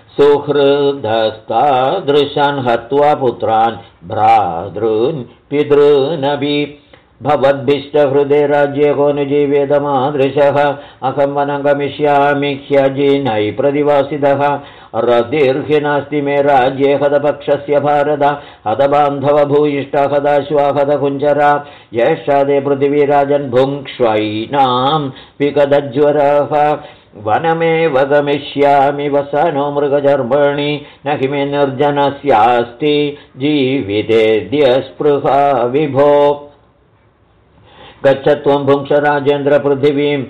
सुहृदस्तादृशान् हत्वा पुत्रान् भ्रातॄन् पितॄनपि भवद्भिष्टहृदे राज्ये को नु जीवेदमादृशः अहं वनं गमिष्यामि ह्यजिनै प्रतिवासितः रतिर्हि नास्ति मे राज्ये हतपक्षस्य भारत हतबान्धवभूयिष्ठ हताश्वा हतकुञ्जरा येषा ते पृथिवीराजन् भुङ्क्ष्वैनां विगतज्वरः वनमेव गमिष्यामि वसनो मृगजर्मणि न हि मे निर्जनस्यास्ति जीवितेद्य स्पृहा विभो गच्छ त्वं भुङ्क्ष राजेन्द्रपृथिवीं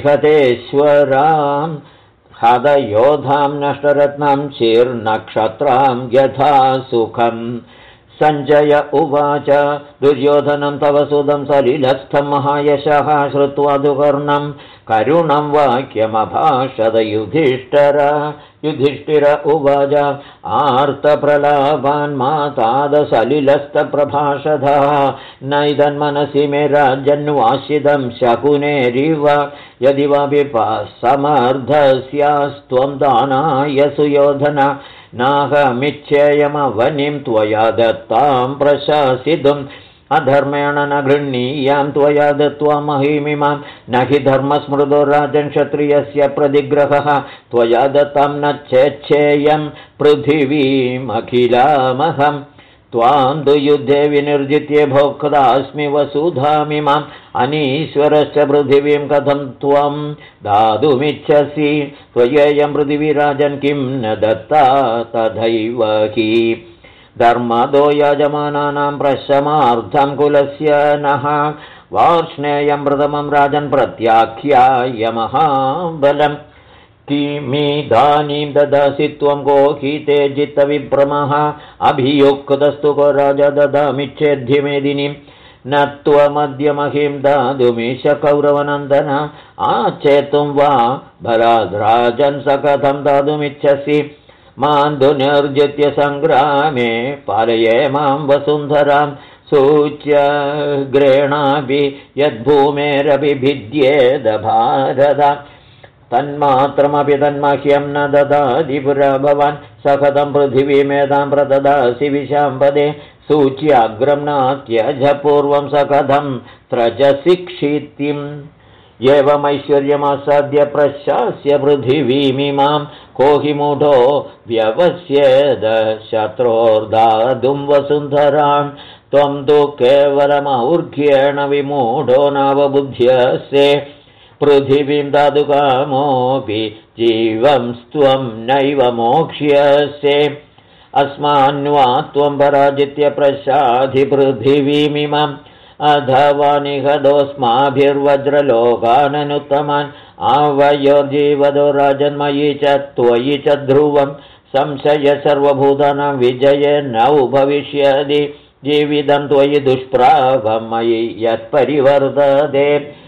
निहतेश्वरां हतयोधां नष्टरत्नां शीर्नक्षत्रां यथा सुखम् सञ्जय उवाच दुर्योधनं तव सुदं सलिलस्थं महायशः श्रुत्वा दुकर्णं करुणं वाक्यमभाषद युधिष्ठिर उवाच आर्तप्रलापान् मातादसलिलस्थप्रभाषदः नैदन्मनसि मे राज्यन्वासितं शकुनेरिव यदि वापि समर्थस्यास्त्वं दानाय सुयोधन नाहमिच्छेयमवनिं त्वया दत्तां प्रशासितुम् अधर्मेण न गृह्णीयां त्वया दत्त्वा महीमिमां न हि धर्मस्मृतो राजन् क्षत्रियस्य प्रतिग्रहः त्वया दत्तां न चेच्छेयं पृथिवीमखिलामहम् त्वां तु युद्धे विनिर्जित्य भोक्तास्मि वसुधामिमाम् अनीश्वरश्च पृथिवीं कथं त्वं दातुमिच्छसि त्वयेयं पृथिवीराजन् किं न दत्ता तथैव हि धर्मदो यजमानानां प्रशमार्थं कुलस्य नः वार्ष्णेयं प्रथमं राजन् प्रत्याख्याय महाबलम् किमिदानीं ददासि त्वं को हि ते जित्तविभ्रमः अभियुक्तस्तु को राजा ददामिच्छेद्धिमेदिनीं न त्वमद्य महीं दातुमीश कौरवनन्दन आचेतुं वा बलाद्राजन् स कथं दातुमिच्छसि मां तु निर्जित्य सङ्ग्रामे पालये मां वसुन्धरां सूच्यग्रेणापि यद्भूमेरपि भिद्येद भारत तन्मात्रमपि तन्मह्यं न ददाति पुरा भवान् स कथं पृथिवीमेतां प्रददासि विशाम्पदे सूच्याग्रं नात्यज पूर्वं स कथं त्रजसि क्षितिम् एवमैश्वर्यमासाद्य प्रशास्य पृथिवीमिमां को हि मूढो व्यवस्येद शत्रोर्दातुं वसुन्धरां त्वं तु केवलमौर्घ्येण विमूढो नावबुध्यसे पृथिवीं दातुकामोऽपि जीवं त्वं नैव मोक्ष्यसे अस्मान्वा त्वं पराजित्य प्रशाधि पृथिवीमिमाम् अथवा निहतोऽस्माभिर्वज्रलोकाननुत्तमान् आवयोर्जीवदो राजन्मयि च त्वयि च ध्रुवं संशय सर्वभूतानां विजये नौ भविष्यति जीवितं त्वयि दुष्प्रापं मयि यत्परिवर्तते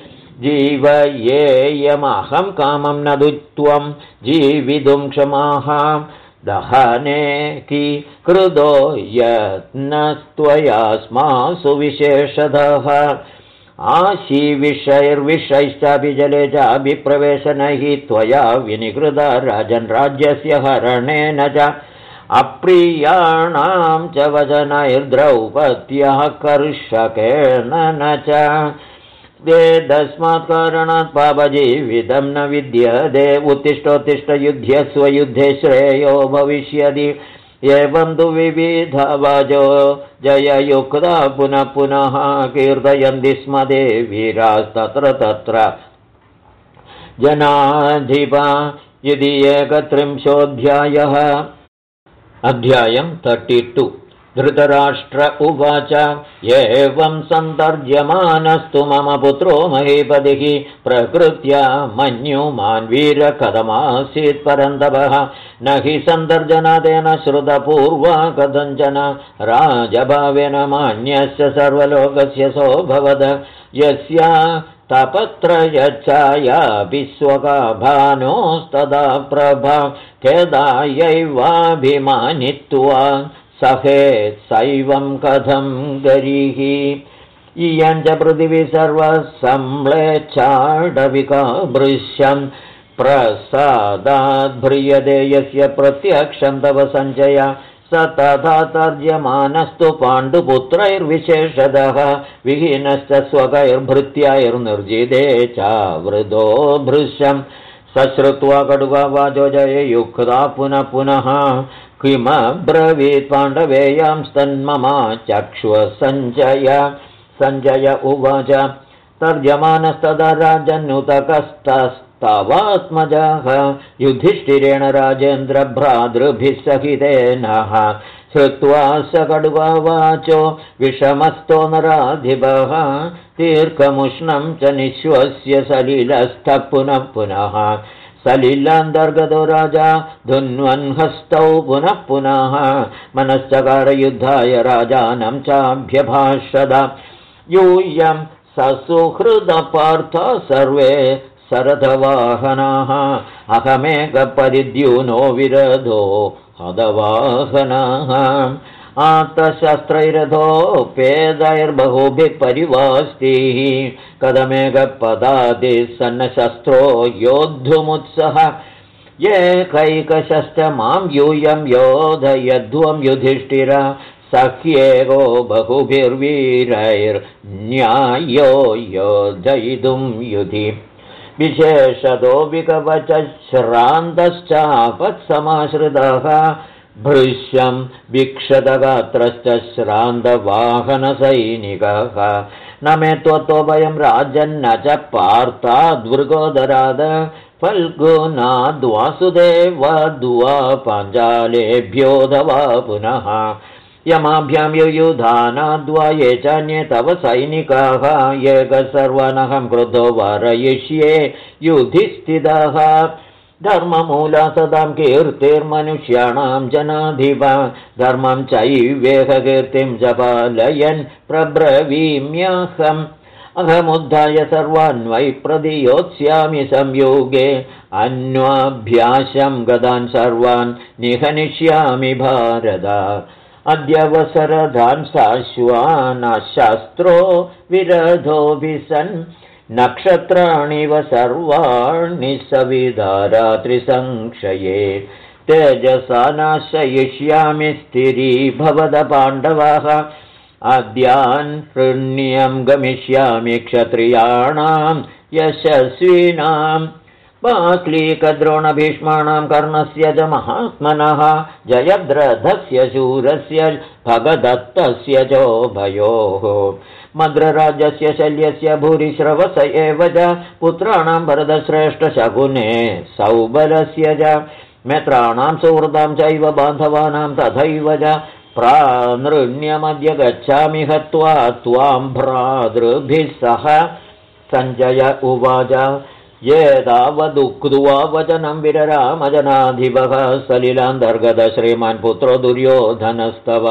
जीवयेयमहं कामं न दुत्वं जीवितुं क्षमाः दहने कि कृदो यत्नस्त्वयास्मासु विशेषतः आशीविषैर्विषैश्चापि जले चाभिप्रवेशनैः त्वया विनिकृता राजन् राज्यस्य हरणेन च अप्रियाणां च वचनैर्द्रौपद्यः कर्षकेण न च तस्मात् कारणात् पापजीवितं न विद्यते उत्तिष्ठोत्तिष्ठ युध्यस्व युद्धे श्रेयो भविष्यति एवं तु विविधवाजो जययुक्ता पुनः पुनः कीर्तयन्ति स्म ते वीरास्तत्र तत्र जनाधिपा यदि 31ोऽध्यायः। अध्यायम् 32 धृतराष्ट्र उवाच एवं सन्तर्ज्यमानस्तु मम पुत्रो महीपतिः प्रकृत्या मन्युमान् वीरकथमासीत् परन्तपः न हि सन्तर्जनादेन श्रुतपूर्वा कथञ्चन राजभावेन मान्यस्य सर्वलोकस्य सोऽभवद यस्या तपत्रयच्छाया विश्वकाभानोस्तदा प्रभा खेदायैवाभिमानित्वा सहेत् सैवं कथं गरीः इयं च पृथिवी सर्वसम्म्लेच्छाडविका भृश्यं प्रसादाद्भ्रियते यस्य प्रत्यक्षं तव सञ्जय स तथा तर्ज्यमानस्तु पाण्डुपुत्रैर्विशेषतः विहीनश्च स्वकैर्भृत्याैर्निर्जिते चावृतो भृश्यं सश्रुत्वा कटुकावाचो जययुक्ता पुनः पुनः किमब्रवीत् पाण्डवेयांस्तन्ममा चक्ष्व सञ्जय उवाच तर्जमानस्तदा राजन्नुतकस्तस्तवात्मजः युधिष्ठिरेण राजेन्द्रभ्रातृभिः सहितेनः श्रुत्वा स कटुकावाचो विषमस्तो नराधिपः तीर्घमुष्णं च निःश्वस्य सलिलस्थः पुनः पुनः सलिलान्तर्गतो राजा धुन्वन् हस्तौ पुनः पुनः मनश्चकारयुद्धाय राजानं चाभ्यभाषद यूयं ससुहृदपार्थ सर्वे सरथवाहनाः अहमेकपरिद्यूनो विरधो हदवाहनाः आत्तशस्त्रैरथोपेदैर्बहुभिः परिवास्तिः कथमेकपदादिः सन्नशस्त्रो योद्धुमुत्सह एकैकशश्च मां यूयं योधयध्वं युधिष्ठिर सख्येको बहुभिर्वीरैर्न्यायो योधयितुं युधि विशेषतो विकवच श्रान्तश्चापत्समाश्रितः भृश्यं विक्षतगात्रश्च श्रान्तवाहनसैनिकः न मे त्वत्तोभयं राजन्न च पार्थाद्वृकोदराद फल्गुनाद्वासुदेवाद्वा पाञ्चालेभ्योऽथवा पुनः यमाभ्यां युयुधानाद्वा ये चान्ये तव सैनिकाः एकः सर्वानहं क्रुद्धो वारयिष्ये युधिस्थितः धर्ममूला सदां कीर्तिर्मनुष्याणां जनाधिप धर्मं चैवेह कीर्तिं च पालयन् प्रब्रवीम्यहम् अहमुद्धाय सर्वान् वै प्रदियोत्स्यामि संयोगे अन्वाभ्यासं गदान् सर्वान् निहनिष्यामि भारत अद्यवसरधान् शाश्वानाशस्त्रो विरधोऽभिसन् नक्षत्राणिव सर्वाणि सविधारात्रिसंक्षये तेजसा नाशयिष्यामि स्थिरीभवद पाण्डवाः अद्यान् हृण्यं गमिष्यामि क्षत्रियाणां यशस्विनां बाक्लीकद्रोणभीष्माणां कर्णस्य च महात्मनः जयद्रथस्य शूरस्य भगदत्तस्य चोभयोः मद्रराजस्य शल्यस्य भूरिश्रवस एव च पुत्राणां भरतश्रेष्ठशकुने सौबलस्य च मित्राणां सुहृदां चैव बान्धवानां तथैव च प्रानृण्यमद्य गच्छामि हत्वा त्वां भ्रातृभिः सह सञ्जय उवाच एतावदुक्त्वा वचनं विररामजनाधिपः सलिलान्तर्गत श्रीमान् पुत्रो दुर्योधनस्तव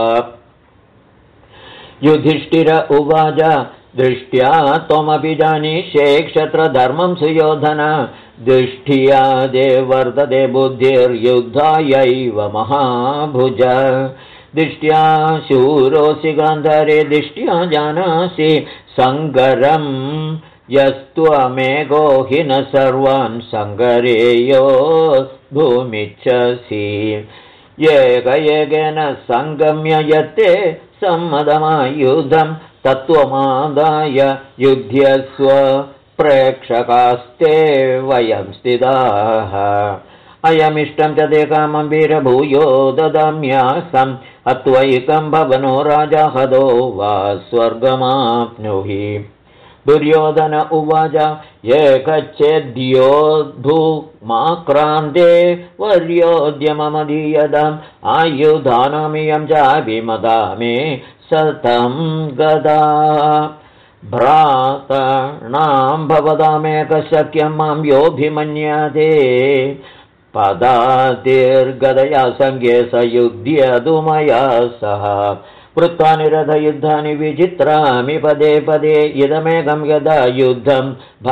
युधिष्ठिर उवाच दृष्ट्या त्वमपि जानीष्ये क्षत्रधर्मं सुयोधन दृष्ट्या दे वर्तते बुद्धिर्युद्धायैव महाभुज दृष्ट्या शूरोऽसि गान्धारे दृष्ट्या जानासि सङ्गरं यस्त्वमेको हि न सर्वान् सङ्गरेयो भूमिच्छसि एकैकेन सङ्गम्य यत्ते सम्मदमायुधं तत्त्वमादाय युध्यस्व प्रेक्षकास्ते वयं स्थिताः अयमिष्टं च ते कामं वीरभूयो ददाम्यासम् अत्वैकं भवनो राजा हदो वा स्वर्गमाप्नुहि दुर्योधन उवाच एकच्छेद्योद्धुमाक्रान्ते वर्योद्यममदीयताम् आयुधानामियं चाभिमदा मे सतं गदा भ्रातॄणां भवतामेकशक्यं मां योऽभिमन्यते पदातिर्गदया सङ्ख्ये स युध्यतु मया सह वृत्तानि रथयुद्धानि विचित्रामि पदे पदे इदमेकं यदा युद्धं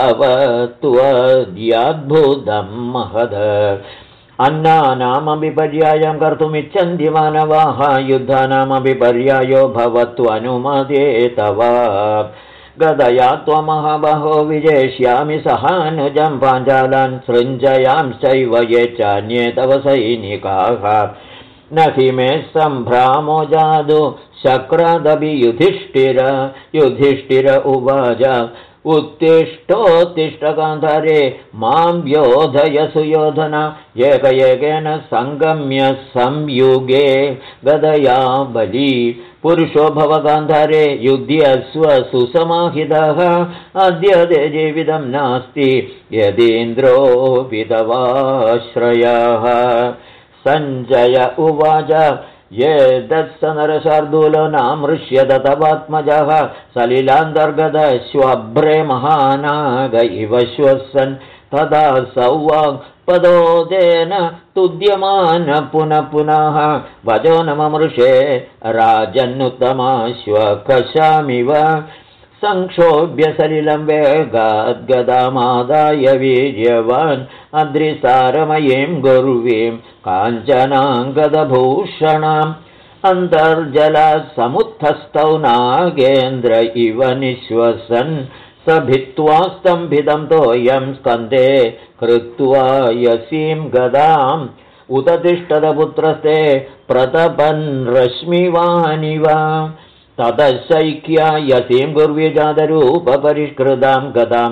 भवत्वद्याद्भुतं महद अन्नानामपि पर्यायं कर्तुमिच्छन्ति मानवाः युद्धानामपि पर्यायो भवत्वनुमते तव गदया त्वमहाबाहो विजेष्यामि सहानुजं पाञ्चालान् सृञ्जयांश्चैव ये चान्ये तव सैनिकाः न हि मे सम्भ्रामो जादु शक्रदपि युधिष्ठिर उवाच उत्तिष्ठोत्तिष्ठ गान्धारे मां योधय सुयोधन एकेन सङ्गम्य संयुगे गदया बली पुरुषो भव गान्धारे युध्यस्व सुसमाहितः अद्य ते जीवितं नास्ति यदीन्द्रोऽपि तवाश्रयः सञ्जय उवाच ये दत्स नरशार्दूलो नामृष्यत तवात्मजः सलिलान्तर्गतश्वभ्रे महानाग इव श्वसन् तदा सौवाग् पदोदेन तुद्यमान पुनः पुनः वजो नममृषे राजन्नुत्तमाश्वकशामिव संक्षोभ्य सलिलं वेगाद्गदामादाय वीर्यवान् अद्रिसारमयीं गुर्वीं काञ्चनाङ्गदभूषणाम् अन्तर्जलसमुत्थस्थौ नागेन्द्र इव निःश्वसन् स भित्त्वा स्तम्भितं तोयं स्कन्धे कृत्वा यसीं गदाम् उततिष्ठदपुत्रस्ते प्रतपन् रश्मिवानिव ततशैक्या यसीं गुर्व्यजातरूपपरिष्कृतां गदां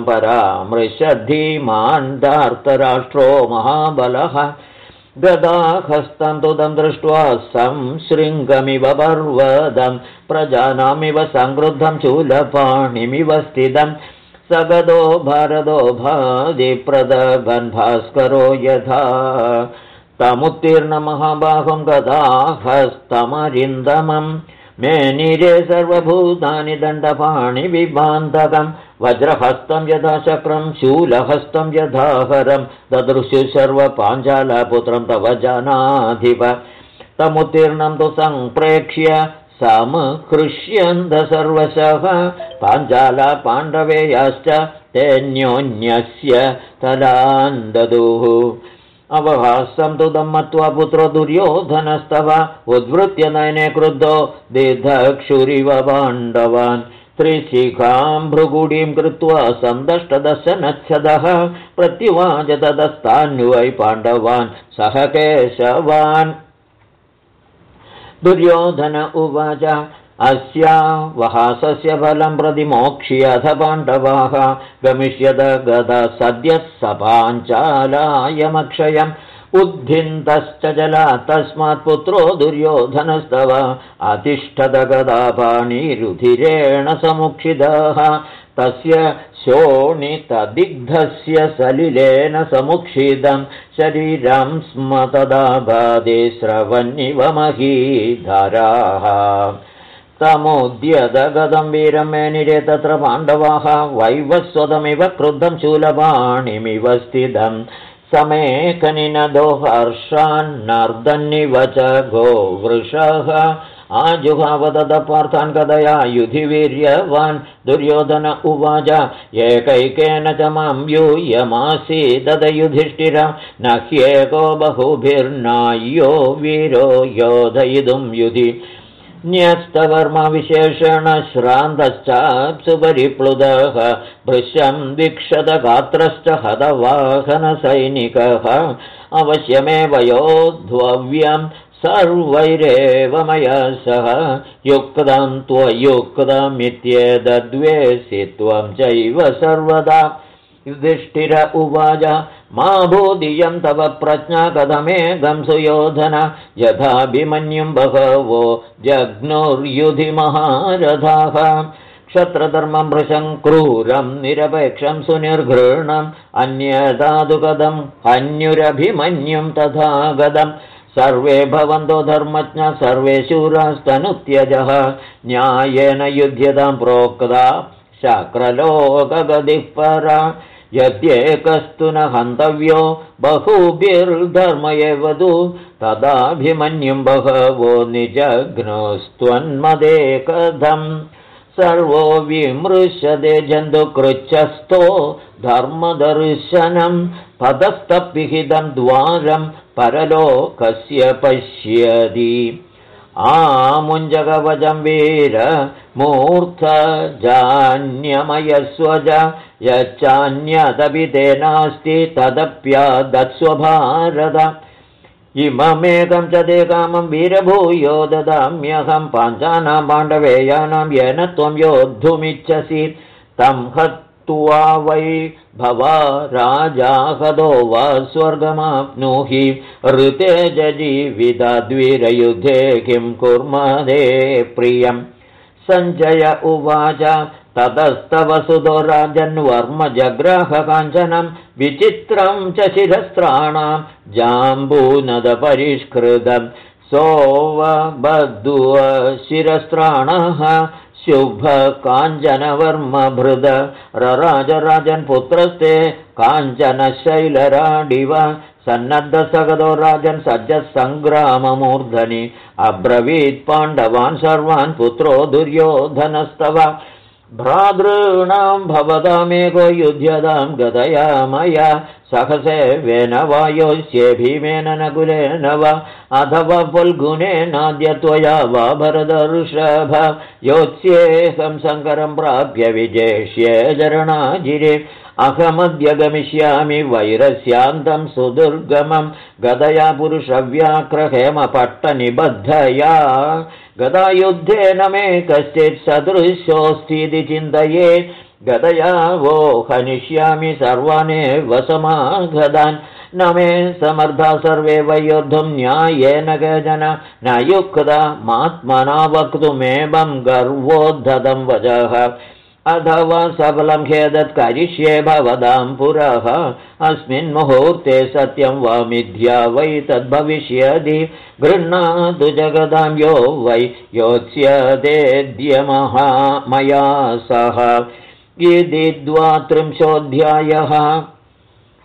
परामृशद्धीमान्धार्तराष्ट्रो महाबलः गदाहस्तं तुदं दृष्ट्वा संशृङ्गमिव पर्वतं प्रजानामिव संक्रुद्धं शूलपाणिमिव स्थितं स गदो भारतो भादिप्रदभन् भास्करो यथा तमुत्तीर्णमहाबाहुं गदाहस्तमरिन्दमम् मेनिरे सर्वभूतानि दण्डपाणिविभान्तकं वज्रहस्तं यथा चक्रं शूलहस्तं यथाहरं ददृशु सर्वपाञ्चालपुत्रं तव जनाधिप तमुत्तीर्णं तु सम्प्रेक्ष्य समकृष्यन्त सर्वशः पाञ्चाला पाण्डवेयाश्च तेऽन्योन्यस्य तलान् ददुः अवहासं तुदं मत्वा पुत्रो दुर्योधनस्तव उद्वृत्य नयने क्रुद्धो दीर्घक्षुरिव पाण्डवान् त्रिशिखां भृगुडीं कृत्वा सन्दष्टदशनच्छदः प्रत्युवाच तदस्तान्वै पाण्डवान् सह केशवान् दुर्योधन उवाच अस्या वहासस्य फलं प्रतिमोक्ष्यथ पाण्डवाः गमिष्यत गदा सद्यः सपाञ्चालायमक्षयम् उद्भिन्तश्च जला तस्मात् पुत्रो दुर्योधनस्तव अतिष्ठत गदापाणिरुधिरेण समुक्षितः तस्य शोणितदिग्धस्य सलिलेन समुक्षितं शरीरं स्म तदा बाधे स्रवन्निव महीधराः तमुद्यतगदं वीरं मेनिरे तत्र पाण्डवाः वैवस्वतमिव क्रुद्धं शूलपाणिमिव स्थितं समेकनिनदो हर्षान्नर्दन्निव च गोवृषः आजुहावदपार्थान् कदया युधिवीर्यवान् दुर्योधन उवाच एकैकेन च मां यूयमासीदद युधिष्ठिर न ह्येको बहुभिर्नायो वीरो योधयितुं युधि न्यस्तवर्मा विशेषेण श्रान्तश्चाप्सु परिप्लुतः भृशं वीक्षतगात्रश्च हतवाहनसैनिकः अवश्यमेव योद्धव्यं सर्वैरेव मया सह युक्तं त्वयुक्तमित्येतद्वेषि त्वं चैव सर्वदा युधिष्ठिर उवाच मा भूदियं तव प्रज्ञा कथमेकं सुयोधन यथाभिमन्युं बहवो जग्नुर्युधि महारथाः क्षत्रधर्मं भृशं क्रूरं निरपेक्षं सुनिर्घृणम् अन्यदादुगदम् अन्युरभिमन्युं तथा गदम् सर्वे भवन्तो धर्मज्ञ सर्वे शूरास्तनुत्यजः न्यायेन युध्यतां प्रोक्ता शक्रलोकगतिः परा यद्येकस्तु न हन्तव्यो बहुभिर्धर्म एव तु तदाभिमन्युं बहवो निजघ्नोस्त्वन्मदे कथम् सर्वो विमृश्यते जन्तुकृच्छस्थो धर्मदर्शनं पदस्तपिहितं द्वारं परलोकस्य पश्यति आमुञ्जकवचं वीर मूर्थ जान्यमयस्वज यच्चान्यदपि ते नास्ति तदप्यादत्स्व भारत इममेकं च ते कामं वीरभूयो ददाम्यहं पाञ्चानां पाण्डवेयानां येन त्वं योद्धुमिच्छसि तं हत्वा वै भवा राजा हतो वा स्वर्गमाप्नुहि ऋते जीविताद्वीरयुद्धे किं कुर्मदे प्रियम् सञ्जय उवाच ततस्तव सुतो राजन्वर्म जग्राह काञ्चनं विचित्रं च शिरस्त्राणां जाम्बूनदपरिष्कृतं सोवबद्धुव शिरस्त्राणः शुभकाञ्चनवर्मभृद रराजराजन् पुत्रस्ते काञ्चनशैलराडिव सन्नद्धसगतो राजन् सज्जः सङ्ग्राममूर्धनि अब्रवीत् पाण्डवान् सर्वान् पुत्रो दुर्योधनस्तव भ्रातॄणां भवतामेको युध्यतां गतया मया सहसेवेन वा योत्स्ये भीमेन नकुलेन वा अथवा फल्गुनेनाद्य त्वया वा भरतर्षभ योत्स्येऽहं शङ्करं प्राप्य विजेष्ये जरणाजिरे अहमद्य गमिष्यामि वैरस्यान्तं सुदुर्गमं गदया पुरुषव्याघ्रहेमपट्टनिबद्धया गदायुद्धेन मे कश्चित् सदृशोऽस्तीति चिन्तये गदया वो हनिष्यामि सर्वानेव समागतान् न मे समर्था सर्वे वै योद्धुं न्यायेन केचन न युक्ता मात्मना वक्तुमेवं गर्वोद्धतं वचः अथवा सबलं ह्येतत् करिष्ये भवतां पुरः अस्मिन् मुहूर्ते सत्यं वा मिथ्या वै तद्भविष्यति गृह्णातु जगदां यो वै योत्स्यतेऽद्य मया सह इति 32 अध्यायः।